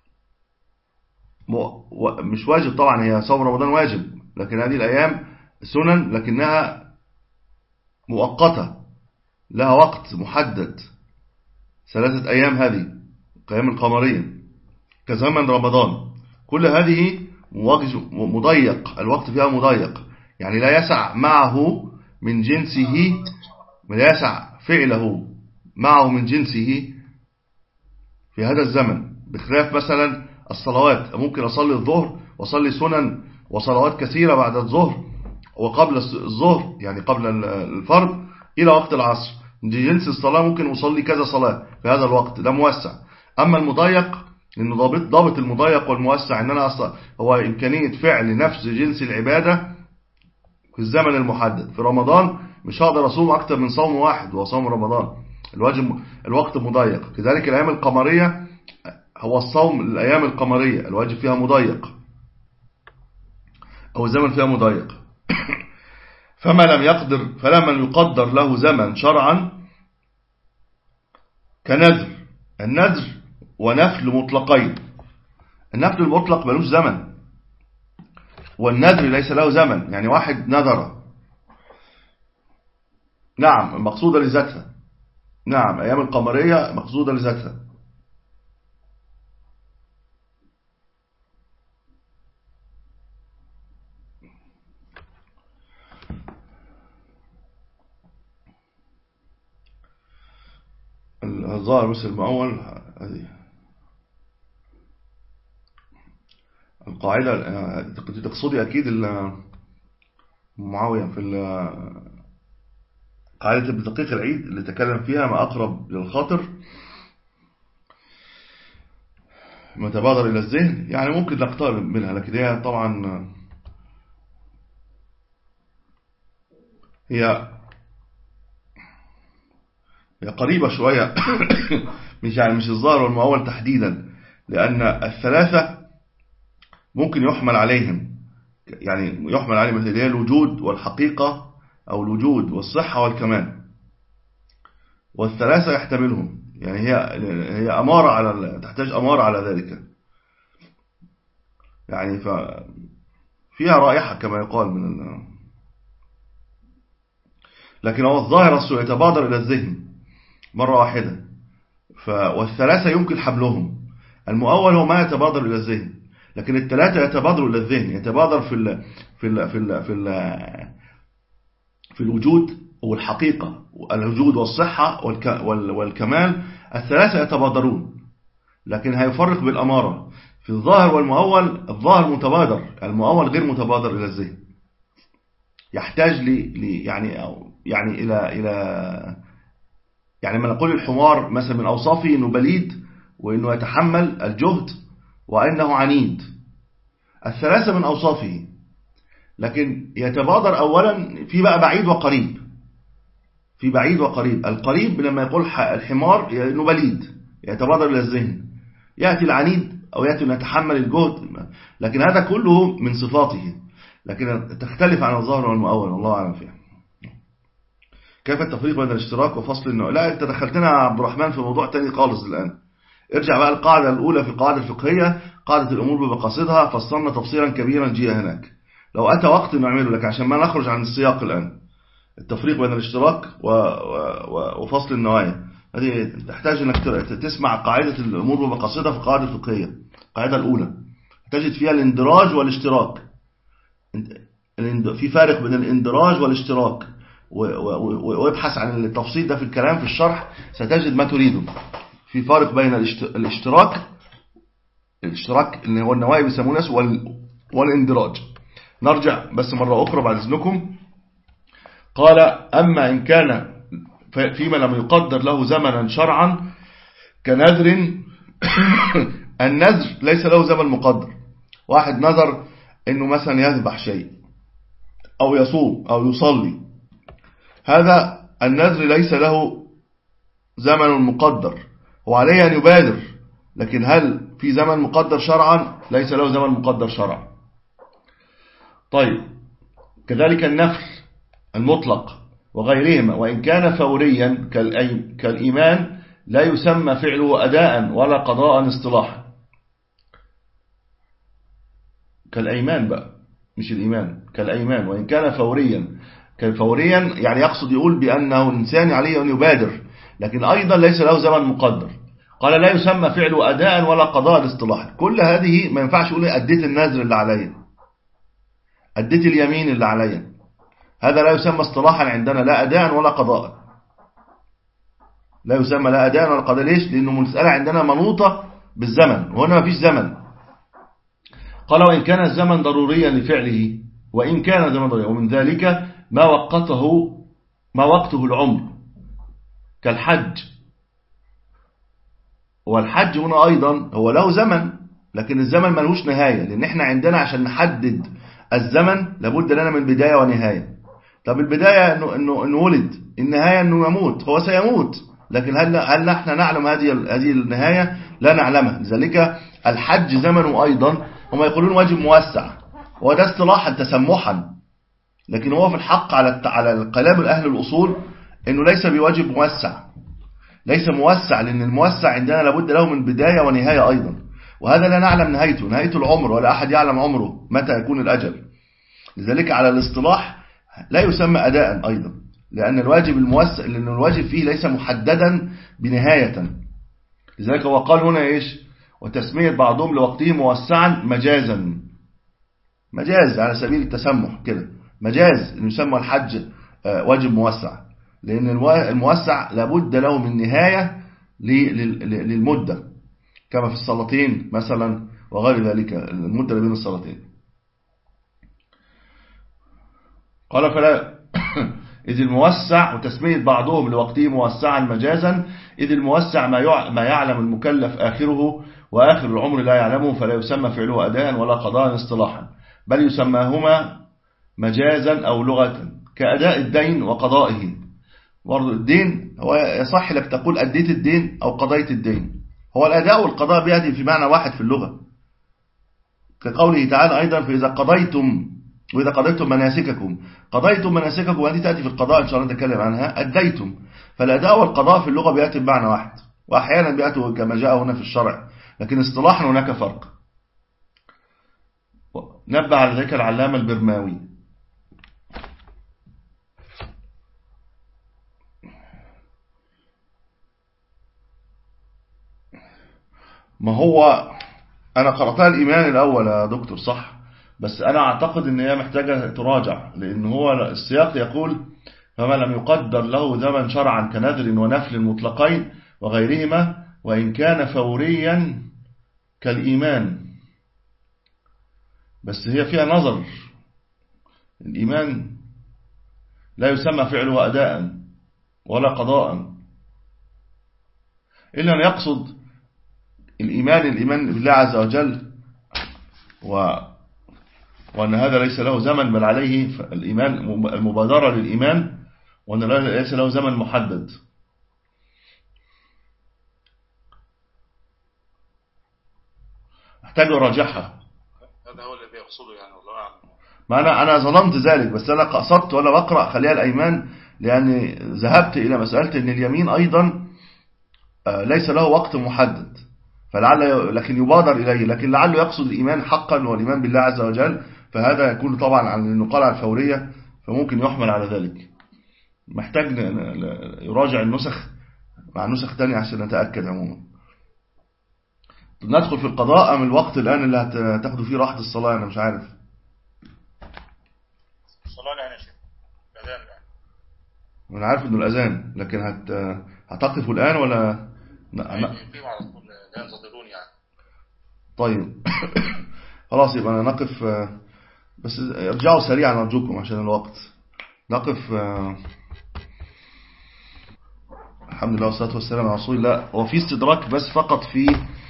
مش واجب طبعا، هي صوم رمضان واجب، لكن هذه الأيام سنن لكنها مؤقتة لها وقت محدد، ثلاثة أيام هذه قيام القمرية كزمن رمضان. كل هذه مضيق، الوقت فيها مضيق، يعني لا يسع معه من جنسه، لا يسع فعله معه من جنسه في هذا الزمن، بخلاف مثلا الصلوات. ممكن أصلي الظهر وأصلي سنن وصلوات كثيرة بعد الظهر وقبل الظهر، يعني قبل الفرض إلى وقت العصر، دي جنس الصلاة، ممكن أصلي كذا صلاة في هذا الوقت، ده موسع. أما المضيق، لأنه ضابط ضابط المضيق والموسع إن أنا أصلا هو إمكانية فعل نفس جنس العبادة في الزمن المحدد. في رمضان مش هقدر أصوم أكتر من صوم واحد وصوم رمضان، الواجب الوقت مضيق. كذلك الأيام القمرية، هو الصوم الأيام القمرية الواجب فيها مضيق أو الزمن فيها مضيق. فما لم يقدر فلما يقدر له زمن شرعا كنذر. النذر ونفل مطلقين، النفل المطلق ملوش زمن، والنذر ليس له زمن، يعني واحد نذر، نعم، مقصودة لذاتها، نعم، أيام القمرية مقصودة لذاتها. الظاهر مثل المؤول هذه القاعدة. تقصدي أكيد معاوية في قاعدة ابن دقيق العيد اللي تكلم فيها ما أقرب للخاطر ما تبادر إلى الذهن، يعني ممكن نقترب منها، لكن هي طبعا هي هي قريبة شوية مش يعني مش الظاهر والمؤول تحديدا، لأن الثلاثة ممكن يحمل عليهم، يعني يحمل عليهم مثل هي الوجود والحقيقة أو الوجود والصحة والكمال، والثلاثة يحتملهم، يعني هي هي أمارة على تحتاج أمارة على ذلك، يعني فيها رائحة كما يقال من ال... لكن هو الظاهر يتبادر إلى الذهن مرة واحدة، ف... والثلاثة يمكن حملهم. المؤول هو ما يتبادر إلى الذهن، لكن الثلاثة يتبادروا إلى الذهن، يتبادر في ال... في ال... في ال... في ال... في الوجود والحقيقة، الوجود والصحة والك... وال... والكمال، الثلاثة يتبادرون، لكن هيفرق بالأمارة. في الظاهر والمؤول، الظاهر متبادر، المؤول غير متبادر إلى الذهن، يحتاج ل... ل... يعني أو... يعني إلى إلى يعني ما نقول الحمار مثلا من أوصافه إنه بليد وإنه يتحمل الجهد وإنه عنيد، الثلاثة من أوصافه، لكن يتبادر أولا في بقى بعيد وقريب، في بعيد وقريب. القريب لما يقول الحمار إنه بليد يتبادر إلى الذهن، يأتي العنيد أو يأتي أن يتحمل الجهد، لكن هذا كله من صفاته. لكن تختلف عن الظاهر والمؤول، الله أعلم فيها. كيف التفريق بين الاشتراك وفصل النوع؟ لا، أنت دخلتنا يا عبد الرحمن في موضوع تاني خالص الآن. ارجع بقى القاعدة الأولى في القاعدة الفقهية، قاعدة الأمور بمقاصدها، فصلنا تفصيلا كبيرا جاء هناك. لو أتى وقت نعمله لك عشان ما نخرج عن السياق الآن. التفريق بين الاشتراك وفصل النوايا هذه تحتاج أنك تسمع قاعدة الأمور بمقاصدها في القاعدة الفقهية. القاعدة الأولى تجد فيها الاندراج والاشتراك. في فارق بين الاندراج والاشتراك، وابحث عن التفصيل ده في الكلام في الشرح ستجد ما تريده. في فارق بين الاشتراك الاشتراك اللي هو النوايا بيسموه ناس والاندراج. نرجع بس مرة أخرى بعد إذنكم. قال أما إن كان فيما لم يقدر له زمنا شرعا كنذر. النذر ليس له زمن مقدر. واحد نذر إنه مثلا يذبح شيء أو يصوم أو يصلي، هذا النذر ليس له زمن مقدر، وعليه أن يبادر، لكن هل في زمن مقدر شرعا؟ ليس له زمن مقدر شرعا. طيب، كذلك النفل المطلق وغيرهما وإن كان فوريا كالإيمان لا يسمى فعله أداء ولا قضاء اصطلاحا. كالأيمان بقى مش الإيمان، كالأيمان وإن كان فوريا. كالفوريا يعني يقصد يقول بأنه الإنسان عليه أن يبادر، لكن أيضا ليس له زمن مقدر. قال لا يسمى فعله أداء ولا قضاء اصطلاحا. كل هذه ما ينفعش يقول أديت النذر اللي عليا، أديت اليمين اللي عليا، هذا لا يسمى اصطلاحا عندنا لا أداء ولا قضاء. لا يسمى لا أداء ولا قضاء. ليش؟ لأنه المسألة عندنا منوطة بالزمن، وهنا ما فيش زمن. قال وإن كان الزمن ضروريا لفعله، وإن كان زمن ضروريا، ومن ذلك ما وقته ما وقته العمر كالحج. والحج هنا أيضا هو له زمن، لكن الزمن ملهوش نهاية، لأن احنا عندنا عشان نحدد الزمن لابد لنا من بداية ونهاية. طب البداية إنه, إنه, إنه ولد، النهاية إنه يموت، هو سيموت، لكن هل هل نحن نعلم هذه هذه النهاية؟ لا نعلمها. لذلك الحج زمنه أيضا هم يقولون واجب موسع، وده اصطلاحا تسمحا، لكن هو في الحق على على الكلام الأهل الأصول إنه ليس بواجب موسع، ليس موسع، لأن الموسع عندنا لابد له من بداية ونهاية أيضا، وهذا لا نعلم نهايته، نهاية العمر، ولا أحد يعلم عمره متى يكون الأجل. لذلك على الاصطلاح لا يسمى أداء أيضا، لأن الواجب الموسع لأن الواجب فيه ليس محددا بنهاية. لذلك هو قال هنا إيش؟ وتسمية بعضهم لوقته موسعا مجازا، مجاز على سبيل التسمح كده، مجاز إنه يسمى الحج واجب موسع، لأن الموسع لابد له من نهاية للمدة، كما في الصلاتين مثلا وغير ذلك، المدة بين الصلاتين. قال فلا إذ الموسع، وتسمية بعضهم لوقته موسعا مجازا، إذ الموسع ما يعلم المكلف آخره وآخر العمر لا يعلمه، فلا يسمى فعله أداء ولا قضاء اصطلاحا، بل يسماهما مجازا أو لغة، كأداء الدين وقضائه. برضو الدين هو يصح لك تقول أديت الدين أو قضيت الدين، هو الأداء والقضاء بيأتي في معنى واحد في اللغة، كقوله تعالى أيضا فإذا قضيتم وإذا قضيتم مناسككم. قضيتم مناسككم هذه تأتي في القضاء إن شاء الله نتكلم عنها. أديتم، فالأداء والقضاء في اللغة بيأتي بمعنى واحد، وأحيانا بيأتوا كما جاء هنا في الشرع، لكن اصطلاحا هناك فرق. نبه على ذلك العلامة البرماوي. ما هو أنا قرأتها الإيمان الأول يا دكتور صح، بس أنا أعتقد أن هي محتاجة تراجع، لأن هو السياق يقول فما لم يقدر له زمن شرعا كنذر ونفل مطلقين وغيرهما وإن كان فوريا كالإيمان. بس هي فيها نظر، الإيمان لا يسمى فعله أداء ولا قضاء، إلا أن يقصد الإيمان الإيمان بالله عز وجل، و وأن هذا ليس له زمن بل عليه الإيمان المبادرة للإيمان، وأن ليس له زمن محدد. أحتاج أراجعها. هذا هو الذي يقصده يعني، والله أعلم. ما أنا أنا ظننت ذلك، بس أنا قصدت وأنا بقرأ خليها الأيمان، لأني ذهبت إلى مسألة أن اليمين أيضا ليس له وقت محدد، فلعل لكن يبادر إليه، لكن لعله يقصد الإيمان حقا والإيمان بالله عز وجل، فهذا يكون طبعا عن النقال على الفورية، فممكن يحمل على ذلك. محتاج يراجع النسخ مع نسخ تانية عشان نتأكد. عموما ندخل في القضاء أم الوقت الآن اللي هتاخدوا فيه راحة الصلاة؟ أنا مش عارف. الصلاة الآن يا شيخ، الأذان الآن. أنا عارف إنه الأذان، لكن هت هتقفوا الآن ولا يقيم على طول لا ينتظرون يعني؟ طيب خلاص يبقى نقف، بس ارجعوا سريعا أرجوكم عشان الوقت. نقف. الحمد لله والصلاة والسلام على رسول الله. وفي استدراك بس فقط في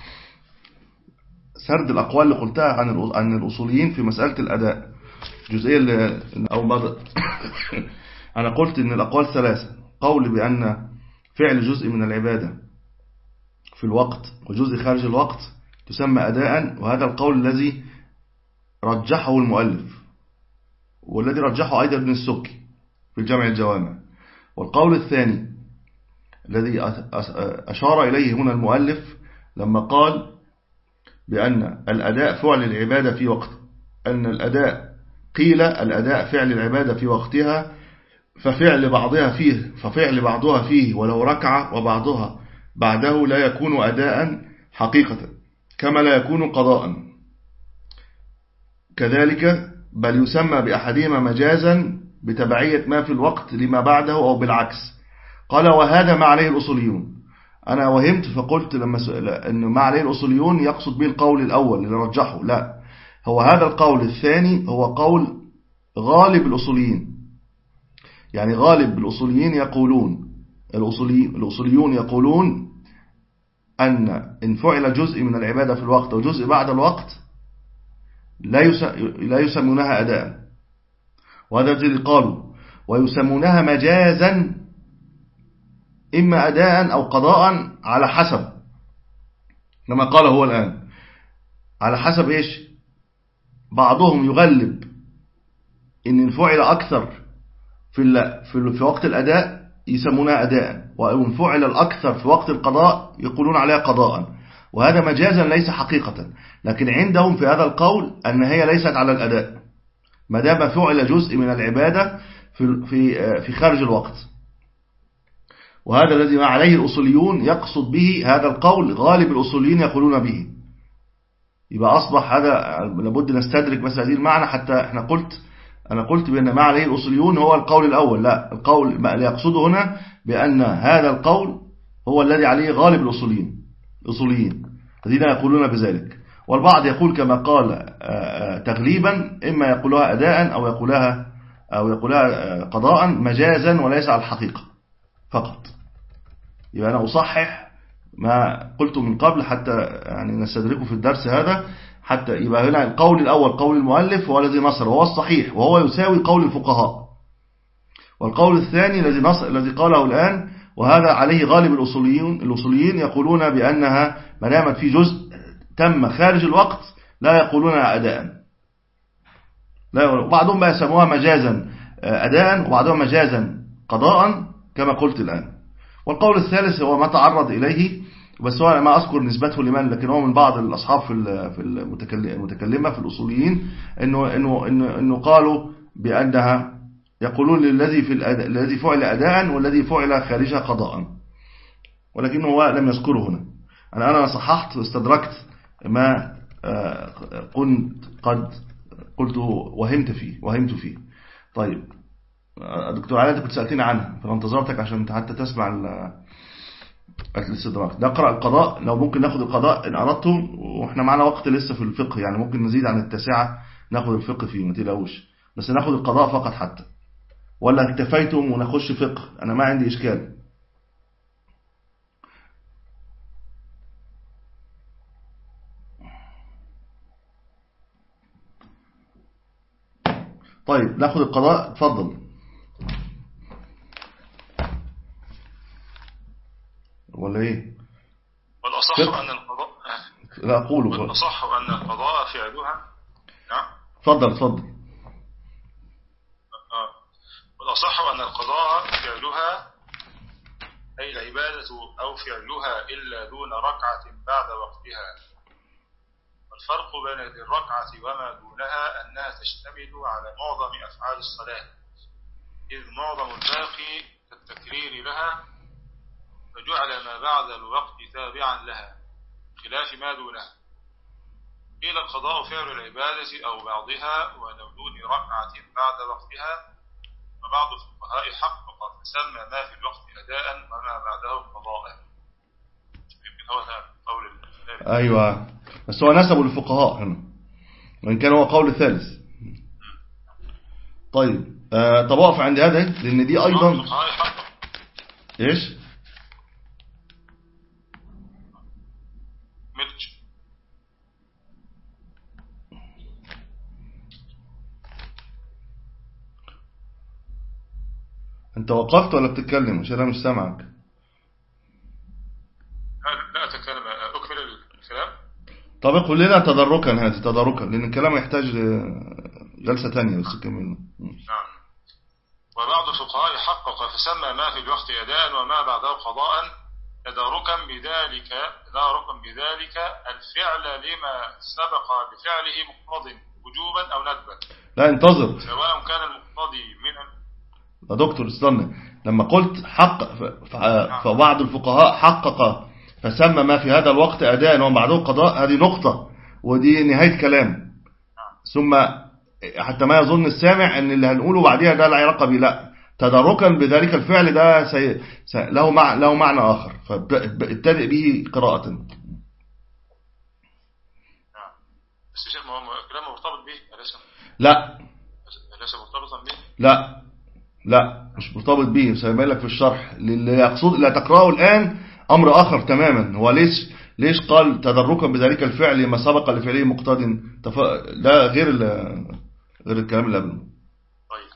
سرد الأقوال اللي قلتها عن عن الأصوليين في مسألة الأداء، الجزئية اللي أو بعض أنا قلت إن الأقوال ثلاثة: قول بأن فعل جزء من العبادة في الوقت وجزء خارج الوقت تسمى أداء، وهذا القول الذي رجحه المؤلف والذي رجحه أيضا ابن السبكي في الجامع الجوامع. والقول الثاني الذي أشار إليه هنا المؤلف لما قال بأن الأداء فعل العبادة في وقت، أن الأداء قيل الأداء فعل العبادة في وقتها، ففعل بعضها فيه ففعل بعضها فيه ولو ركعة وبعضها بعده لا يكون أداء حقيقة كما لا يكون قضاء كذلك، بل يسمى بأحدهما مجازا بتبعية ما في الوقت لما بعده أو بالعكس. قال وهذا ما عليه الأصوليون. أنا وهمت فقلت لما أن ما عليه الأصوليون يقصد به القول الأول اللي رجحه، لا، هو هذا القول الثاني هو قول غالب الأصوليين. يعني غالب الأصوليين يقولون الأصولي الأصوليون يقولون أن إن فعل جزء من العبادة في الوقت وجزء بعد الوقت لا لا يسمونها أداء، وهذا الذي قالوا ويسمونها مجازا إما أداء أو قضاء على حسب، كما قال هو الآن، على حسب إيش؟ بعضهم يغلب إن الفعل أكثر في في وقت الأداء يسمونها أداء، وإن فعل الأكثر في وقت القضاء يقولون عليها قضاء، وهذا مجازا ليس حقيقة. لكن عندهم في هذا القول أن هي ليست على الأداء ما دام فعل جزء من العبادة في في في خارج الوقت، وهذا الذي ما عليه الأصوليون يقصد به هذا القول غالب الأصوليين يقولون به. يبقى أصبح هذا لابد نستدرك بس هذه المعنى. حتى احنا قلت أنا قلت بأن ما عليه الأصوليون هو القول الأول، لا، القول اللي يقصده هنا بأن هذا القول هو الذي عليه غالب الأصوليين الأصوليين الذين يقولون بذلك. والبعض يقول كما قال تغليبا، إما يقولها أداء أو يقولها أو يقولها قضاء مجازا وليس على الحقيقة فقط. يبقى أنا أصحح ما قلت من قبل حتى يعني نستدركه في الدرس هذا، حتى يبقى هنا القول الأول قول المؤلف هو الذي نصر وهو الصحيح وهو يساوي قول الفقهاء، والقول الثاني الذي نصر الذي قاله الآن وهذا عليه غالب الأصوليين الأصوليين يقولون بأنها ما دامت في جزء تم خارج الوقت لا يقولون أداء، لا، بعضهم بقى يسموها مجازا أداء وبعضهم مجازا قضاء كما قلت الآن. والقول الثالث هو ما تعرض إليه، بس هو ما أذكر نسبته لمن، لكن هو من بعض الأصحاب في في المتكلمة في الأصوليين إنه إنه إنه إنه قالوا بأنها يقولون للذي في الذي فعل أداء والذي فعل خارجها قضاء، ولكنه هو لم يذكره هنا. أنا أنا صححت واستدركت ما كنت قد قلت وهمت فيه وهمت فيه. طيب دكتور علي أنت كنت سألتني عنها فانتظرتك عشان حتى تسمع الاستدراك. نقرأ القضاء لو ممكن ناخد القضاء إن أردتم، وإحنا معنا وقت لسه في الفقه يعني ممكن نزيد عن التاسعة ناخد الفقه فيه ما تلاقوش، بس ناخد القضاء فقط حتى، ولا اكتفيتم ونخش فقه؟ أنا ما عندي إشكال. طيب ناخد القضاء، تفضل. ولا ايه؟ والأصح أن القضاء لا أقوله والأصح أن القضاء فعلها. نعم تفضل تفضل. فعلها أي العبادة أو فعلها إلا دون ركعة بعد وقتها. والفرق بين الركعة وما دونها أنها تشتمل على معظم أفعال الصلاة، إذ معظم الباقي كالتكرير لها، فجعل ما بعد الوقت تابعا لها خلاف ما دونها. قيل القضاء فعل العبادة أو بعضها ولو دون ركعة بعد وقتها، وبعض الفقهاء حقق فسمى ما في الوقت أداء وما بعده قضاء. يمكن هو قول الثالث. أيوة، بس هو نسبه للفقهاء هنا وإن كان هو قول ثالث. طيب آه طب أقف عند هذا لأن دي أيضا الفقهاء حقق. إيش ملج. أنت وقفت ولا بتتكلم؟ عشان أنا مش سامعك. لا أتكلم، أكمل الكلام. طب قل لنا تدركا، هذه تدركا لأن الكلام يحتاج جلسة تانية بس كملنا. نعم. وبعض الفقهاء حقق فسمى ما في الوقت أداء وما بعده قضاء تداركا بذلك تداركا بذلك الفعل لما سبق بفعله مقتضٍ وجوبا أو ندبا. لا انتظر، سواء كان المقتضي من يا دكتور استنى. لما قلت حق فبعض الفقهاء حقق فسمى ما في هذا الوقت أداء وما بعده قضاء، هذه نقطة ودي نهاية كلام. ثم حتى ما يظن السامع ان اللي هنقوله بعديها ده لا علاقة به، لا تداركا بذلك الفعل ده سي... سي... له مع... له معنى آخر، فابتدئ به قراءة. نعم. بس شيخ ما هو كلامه مرتبط به أليس؟ لا أليس مرتبطا به؟ لا لا مش مرتبط به، سيبين لك في الشرح. اللي يقصد اللي تقرأه الآن أمر آخر تماما. هو ليش ليش قال تدركا بذلك الفعل ما سبق لفعله مقتضٍ؟ تف... ده غير ال... غير الكلام اللي قبله. طيب.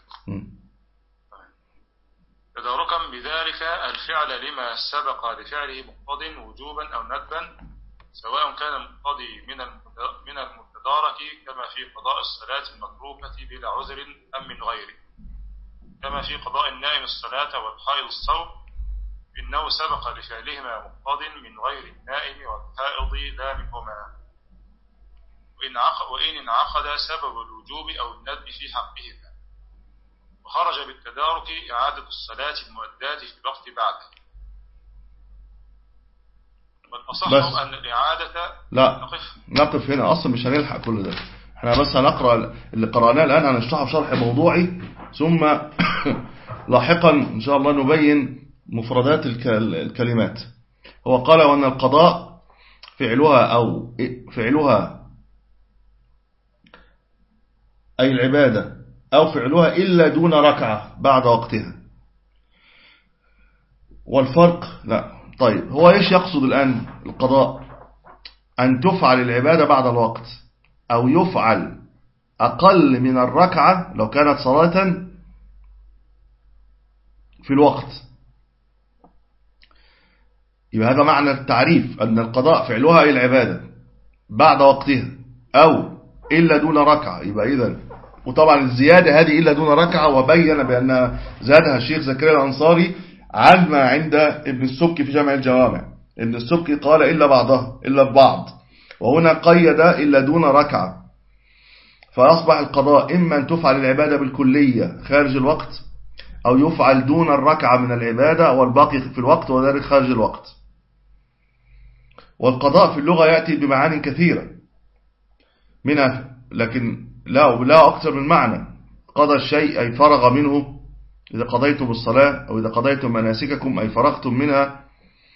تداركا بذلك الفعل لما سبق لفعله مقتضٍ وجوبا أو ندبا، سواء كان المقتضي من من المتدارك كما في قضاء الصلاة المتروكة بلا عذر أم من غيره، كما في قضاء النائم الصلاة والحائض الصوم، إنه سبق لفعلهما مقتضٍ من غير النائم والحائض لا منهما، وإن انعقد سبب الوجوب أو الندب في حقهما، وخرج بالتدارك إعادة الصلاة المؤداة في الوقت بعده. والأصح أن الإعادة لا نقف نقف هنا، أصلا مش هنلحق كل ده. احنا بس هنقرأ اللي قرأناه الآن، هنشرحه شرح موضوعي، ثم لاحقا إن شاء الله نبين مفردات الكلمات. هو قال وأن القضاء فعلها أو فعلها أي العبادة أو فعلها إلا دون ركعة بعد وقتها. والفرق لا. طيب هو إيش يقصد الآن القضاء؟ أن تفعل العبادة بعد الوقت أو يفعل أقل من الركعة لو كانت صلاة في الوقت. يبقى هذا معنى التعريف، أن القضاء فعلها أي العبادة بعد وقتها أو إلا دون ركعة. يبقى إذن وطبعا الزيادة هذه إلا دون ركعة، وبين بأن زادها الشيخ زكريا الأنصاري عن ما عند ابن السبكي في جامع الجوامع. ابن السبكي قال إلا بعضها إلا ببعض، وهنا قيد إلا دون ركعة. فأصبح القضاء إما أن تفعل العبادة بالكلية خارج الوقت، أو يفعل دون الركعة من العبادة والباقي في الوقت وذلك خارج الوقت. والقضاء في اللغة يأتي بمعاني كثيرة منها، لكن لا لا أكثر من معنى. قضى الشيء أي فرغ منه، إذا قضيتم الصلاة أو إذا قضيتم مناسككم أي فرغتم منها.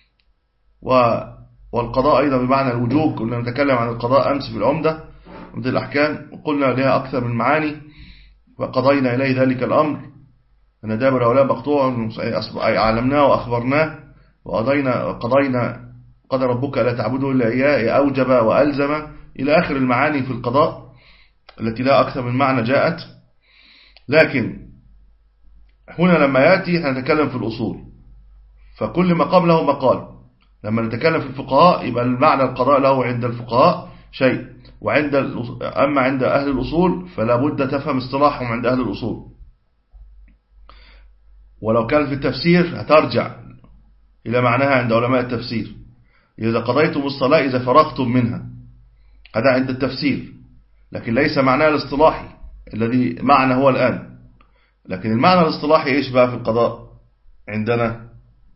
والقضاء أيضا بمعنى الوجوب، كنا نتكلم عن القضاء أمس في العمدة عمدة الأحكام، وقلنا لها أكثر من معاني. وقضينا إليه ذلك الأمر أن دابر هؤلاء مقطوع أي علمناه وأخبرناه، وقضينا قضينا قضى ربك لا تعبدوا إلا إياه أوجب وألزم إلى آخر المعاني في القضاء التي لا أكثر من معنى جاءت. لكن هنا لما يأتي نتكلم في الأصول، فكل مقام له مقال. لما نتكلم في الفقهاء يبقى المعنى القضاء له عند الفقهاء شيء، وعند أما عند أهل الأصول فلا بد تفهم اصطلاحهم عند أهل الأصول. ولو كان في التفسير هترجع إلى معناها عند علماء التفسير، إذا قضيتم الصلاة إذا فرغتم منها، هذا عند التفسير، لكن ليس معناه الاصطلاحي الذي معنى هو الآن. لكن المعنى الاصطلاحي إيش بقى في القضاء عندنا؟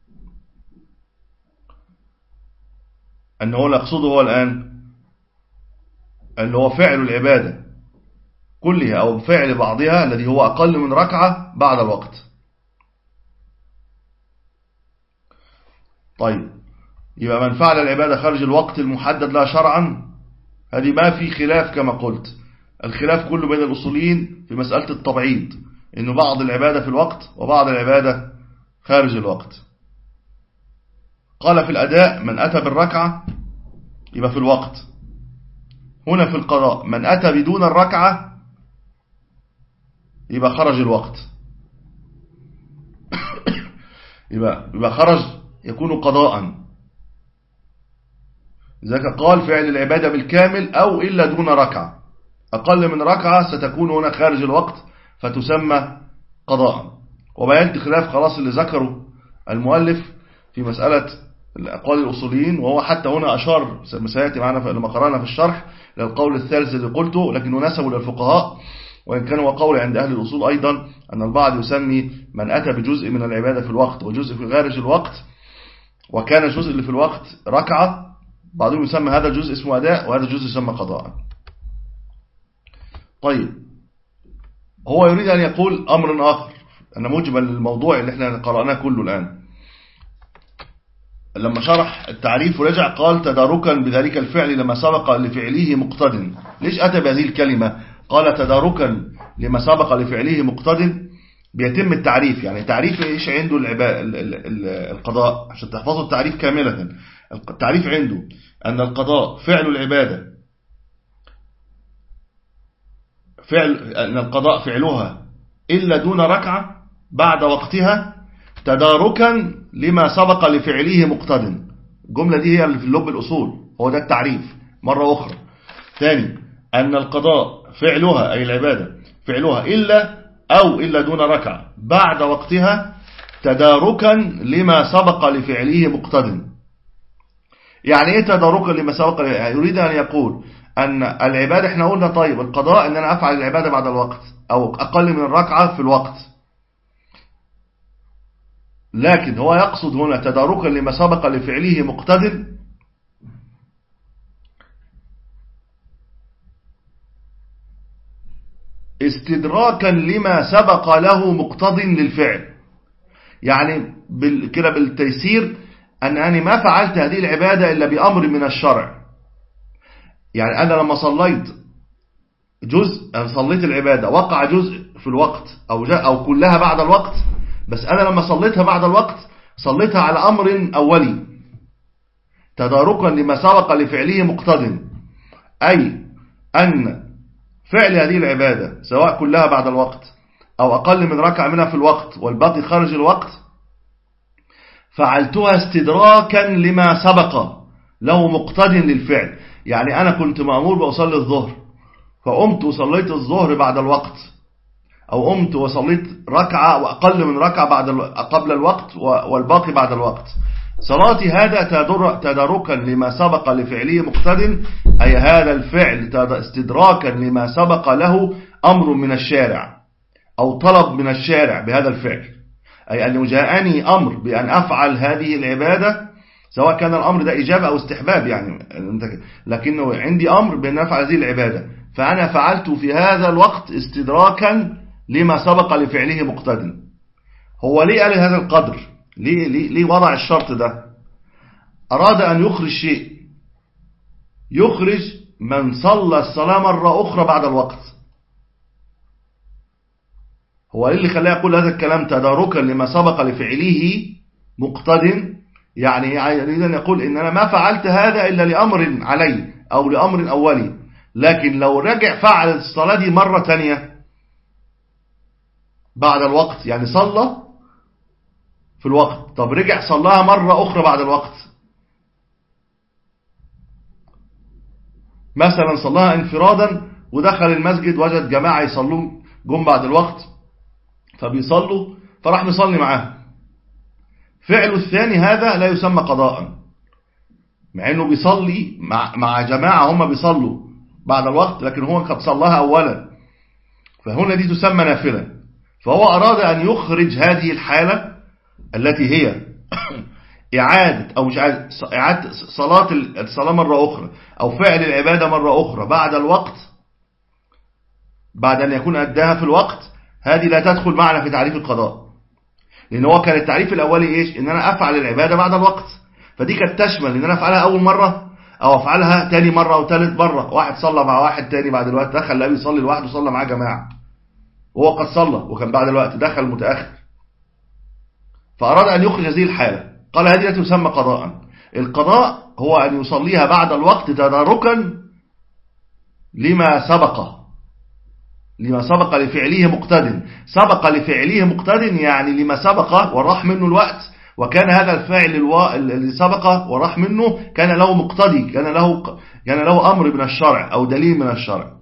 أنه نقصده هو الآن أنه هو فعل العبادة كلها أو فعل بعضها الذي هو أقل من ركعة بعد الوقت. طيب، يبقى من فعل العبادة خارج الوقت المحدد لها شرعا، هذه ما في خلاف كما قلت. الخلاف كله بين الأصوليين في مسألة التبعيض، إنه بعض العبادة في الوقت وبعض العبادة خارج الوقت. قال في الأداء من أتى بالركعة يبقى في الوقت. هنا في القضاء من أتى بدون الركعة يبقى خرج الوقت. يبقى, يبقى خرج يكون قضاء. ذلك قال فعل العبادة بالكامل أو إلا دون ركعة، أقل من ركعة ستكون هنا خارج الوقت فتسمى قضاء. وبيانت خلاف خلاص اللي ذكره المؤلف في مسألة الأقوال الأصوليين، وهو حتى هنا أشار سيأتي معنا لما قرأنا في الشرح للقول الثالث اللي قلته، لكنه نسبه للفقهاء، وإن كان هو قول عند أهل الأصول أيضا أن البعض يسمي من أتى بجزء من العبادة في الوقت وجزء في خارج الوقت، وكان الجزء اللي في الوقت ركعة، بعضهم يسمى هذا الجزء اسمه أداء وهذا الجزء يسمى قضاء. طيب، هو يريد أن يقول أمر آخر، أن مجمل الموضوع اللي احنا قرأناه كله الآن، لما شرح التعريف ورجع قال تداركا بذلك الفعل لما سبق لفعله مقتد. ليش أتى بهذه الكلمة؟ قال تداركا لما سبق لفعله مقتد، بيتم التعريف. يعني تعريف إيش عنده القضاء عشان تحفظوا التعريف كاملة. التعريف عنده أن القضاء فعل العبادة، فعل أن القضاء فعلها إلا دون ركعة بعد وقتها تداركا لما سبق لفعله مقتد. الجملة دي هي اللي في اللب الأصول، هو ده التعريف مرة أخرى. ثاني، أن القضاء فعلها أي العبادة فعلها إلا أو إلا دون ركعة بعد وقتها تداركا لما سبق لفعله مقتد. يعني إيه تداركا لما سبق؟ يريد أن يقول أن العبادة، احنا قلنا طيب القضاء أن أنا أفعل العبادة بعد الوقت أو أقل من الركعة في الوقت، لكن هو يقصد هنا تداركا لما سبق لفعله مقتد، استدراكا لما سبق له مقتض للفعل. يعني كده بالتيسير أن أنا ما فعلت هذه العبادة إلا بأمر من الشرع. يعني أنا لما صليت جزء، أنا صليت العبادة وقع جزء في الوقت أو جاء أو كلها بعد الوقت، بس أنا لما صليتها بعد الوقت صليتها على أمر أولي تداركا لما سبق لفعله مقتض، أي أن فعل هذه العبادة سواء كلها بعد الوقت أو أقل من ركعة منها في الوقت والباقي خارج الوقت فعلتها استدراكا لما سبق له مقتض للفعل. يعني أنا كنت مأمور بأصلي الظهر فقمت وصليت الظهر بعد الوقت، أو قمت وصليت ركعة وأقل من ركعة بعد قبل الوقت والباقي بعد الوقت، صلاتي هذا تداركا لما سبق لفعله مقتد، أي هذا الفعل استدراكا لما سبق له أمر من الشارع أو طلب من الشارع بهذا الفعل، أي أن جاءني أمر بأن أفعل هذه العبادة، سواء كان الأمر ده إجابة أو استحباب يعني، لكنه عندي أمر بأن أفعل هذه العبادة فأنا فعلت في هذا الوقت استدراكا لما سبق لفعله مقتد. هو ليه قال هذا القدر؟ ليه, ليه, ليه وضع الشرط ده؟ أراد أن يخرج شيء، يخرج من صلى الصلاة مرة أخرى بعد الوقت. هو إيه اللي خلاه يقول هذا الكلام تداركا لما سبق لفعله مقتد؟ يعني يريد أن يقول إن أنا ما فعلت هذا إلا لأمر علي أو لأمر أولي، لكن لو رجع فعل الصلاة دي مرة تانية بعد الوقت، يعني صلى في الوقت طب رجع صلاها مرة أخرى بعد الوقت، مثلا صلاها انفرادا ودخل المسجد وجد جماعة يصلون جم بعد الوقت فبيصلوا فراح مصلي معاه. فعله الثاني هذا لا يسمى قضاء، مع انه بيصلي مع مع جماعة هم بيصلوا بعد الوقت، لكن هو قد صلاها اولا، فهنا دي تسمى نافلة. فهو اراد ان يخرج هذه الحالة التي هي اعادة او مش اعادة, إعادة صلاة الصلاة مرة اخرى او فعل العبادة مرة اخرى بعد الوقت، بعد ان يكون اداها في الوقت، هذه لا تدخل معنا في تعريف القضاء، لان هو كان التعريف الاولي ايش؟ ان انا افعل العبادة بعد الوقت، فدي كانت تشمل ان انا افعلها اول مرة او افعلها تاني مرة او تالت مرة. واحد صلى مع واحد تاني بعد الوقت، دخل لقى بيصلي لوحده صلى معاه جماعة، وهو قد صلى وكان بعد الوقت دخل متأخر، فأراد أن يخرج هذه الحالة، قال هذه لا تسمى قضاء. القضاء هو أن يصليها بعد الوقت تداركا لما سبق، لما سبق لفعله مقتد. سبق لفعله مقتد يعني لما سبق وراح منه الوقت، وكان هذا الفاعل الذي سبق وراح منه كان له مقتدي، كان له كان له أمر من الشرع أو دليل من الشرع.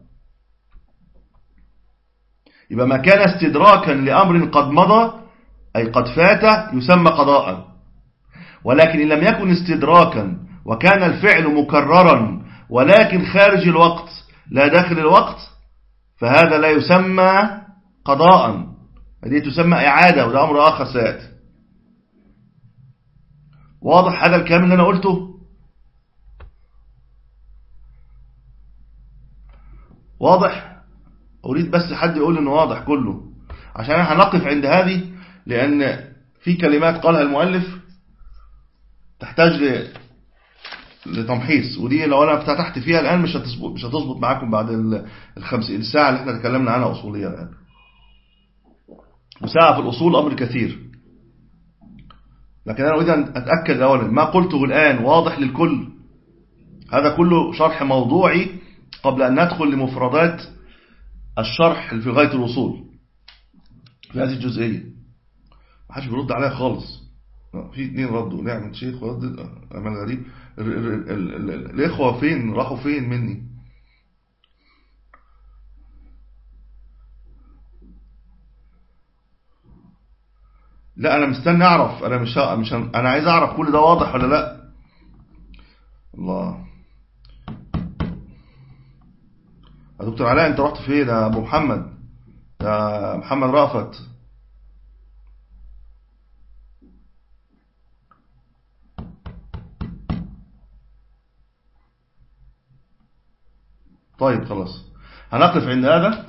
يبقى ما كان استدراكا لأمر قد مضى أي قد فات يسمى قضاء، ولكن إن لم يكن استدراكا وكان الفعل مكررا ولكن خارج الوقت لا داخل الوقت، فهذا لا يسمى قضاء، هذه تسمى إعادة، وده أمر آخر سيأتي. واضح هذا الكلام اللي أنا قلته؟ واضح؟ أريد بس حد يقول إنه واضح كله، عشان هنقف عند هذه، لأن في كلمات قالها المؤلف تحتاج لتمحيص، ودي لو أنا فتحت فيها الآن مش هتظبط مش هتظبط معاكم بعد الخمسين الساعة اللي احنا تكلمنا عنها أصولية الآن. وساعة في الأصول أمر كثير، لكن أنا أريد أن أتأكد أولا ما قلته الآن واضح للكل. هذا كله شرح موضوعي قبل أن ندخل لمفردات الشرح في غاية الوصول في هذه الجزئية. ما حدش بيرد عليها خالص، في اتنين ردوا، نعمل شيخ ورد أمال غريب. الإخوة فين راحوا فين مني؟ لا أنا مستني أعرف، أنا مش مش أنا عايز أعرف كل ده واضح ولا لا. الله يا دكتور علاء أنت رحت فين يا أبو محمد يا محمد رأفت؟ طيب خلاص هنقف عند هذا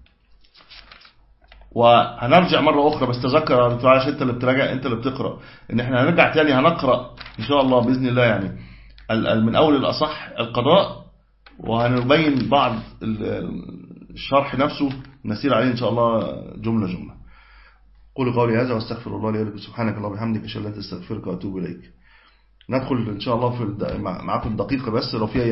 وهنرجع مرة أخرى. بس تذكر يا دكتور علاء، انت اللي بتراجع انت اللي بتقرأ، ان احنا هنرجع تاني هنقرأ ان شاء الله بإذن الله يعني من أول الأصح القضاء، وهنبين بعض الشرح نفسه نسير عليه إن شاء الله جملة جملة. قولوا قولي هذا واستغفر الله لي ولكم، سبحانك اللهم وبحمدك أشهد أن لا إله إلا أنت أستغفرك وأتوب إليك. ندخل إن شاء الله في معكم دقيقة بس لو في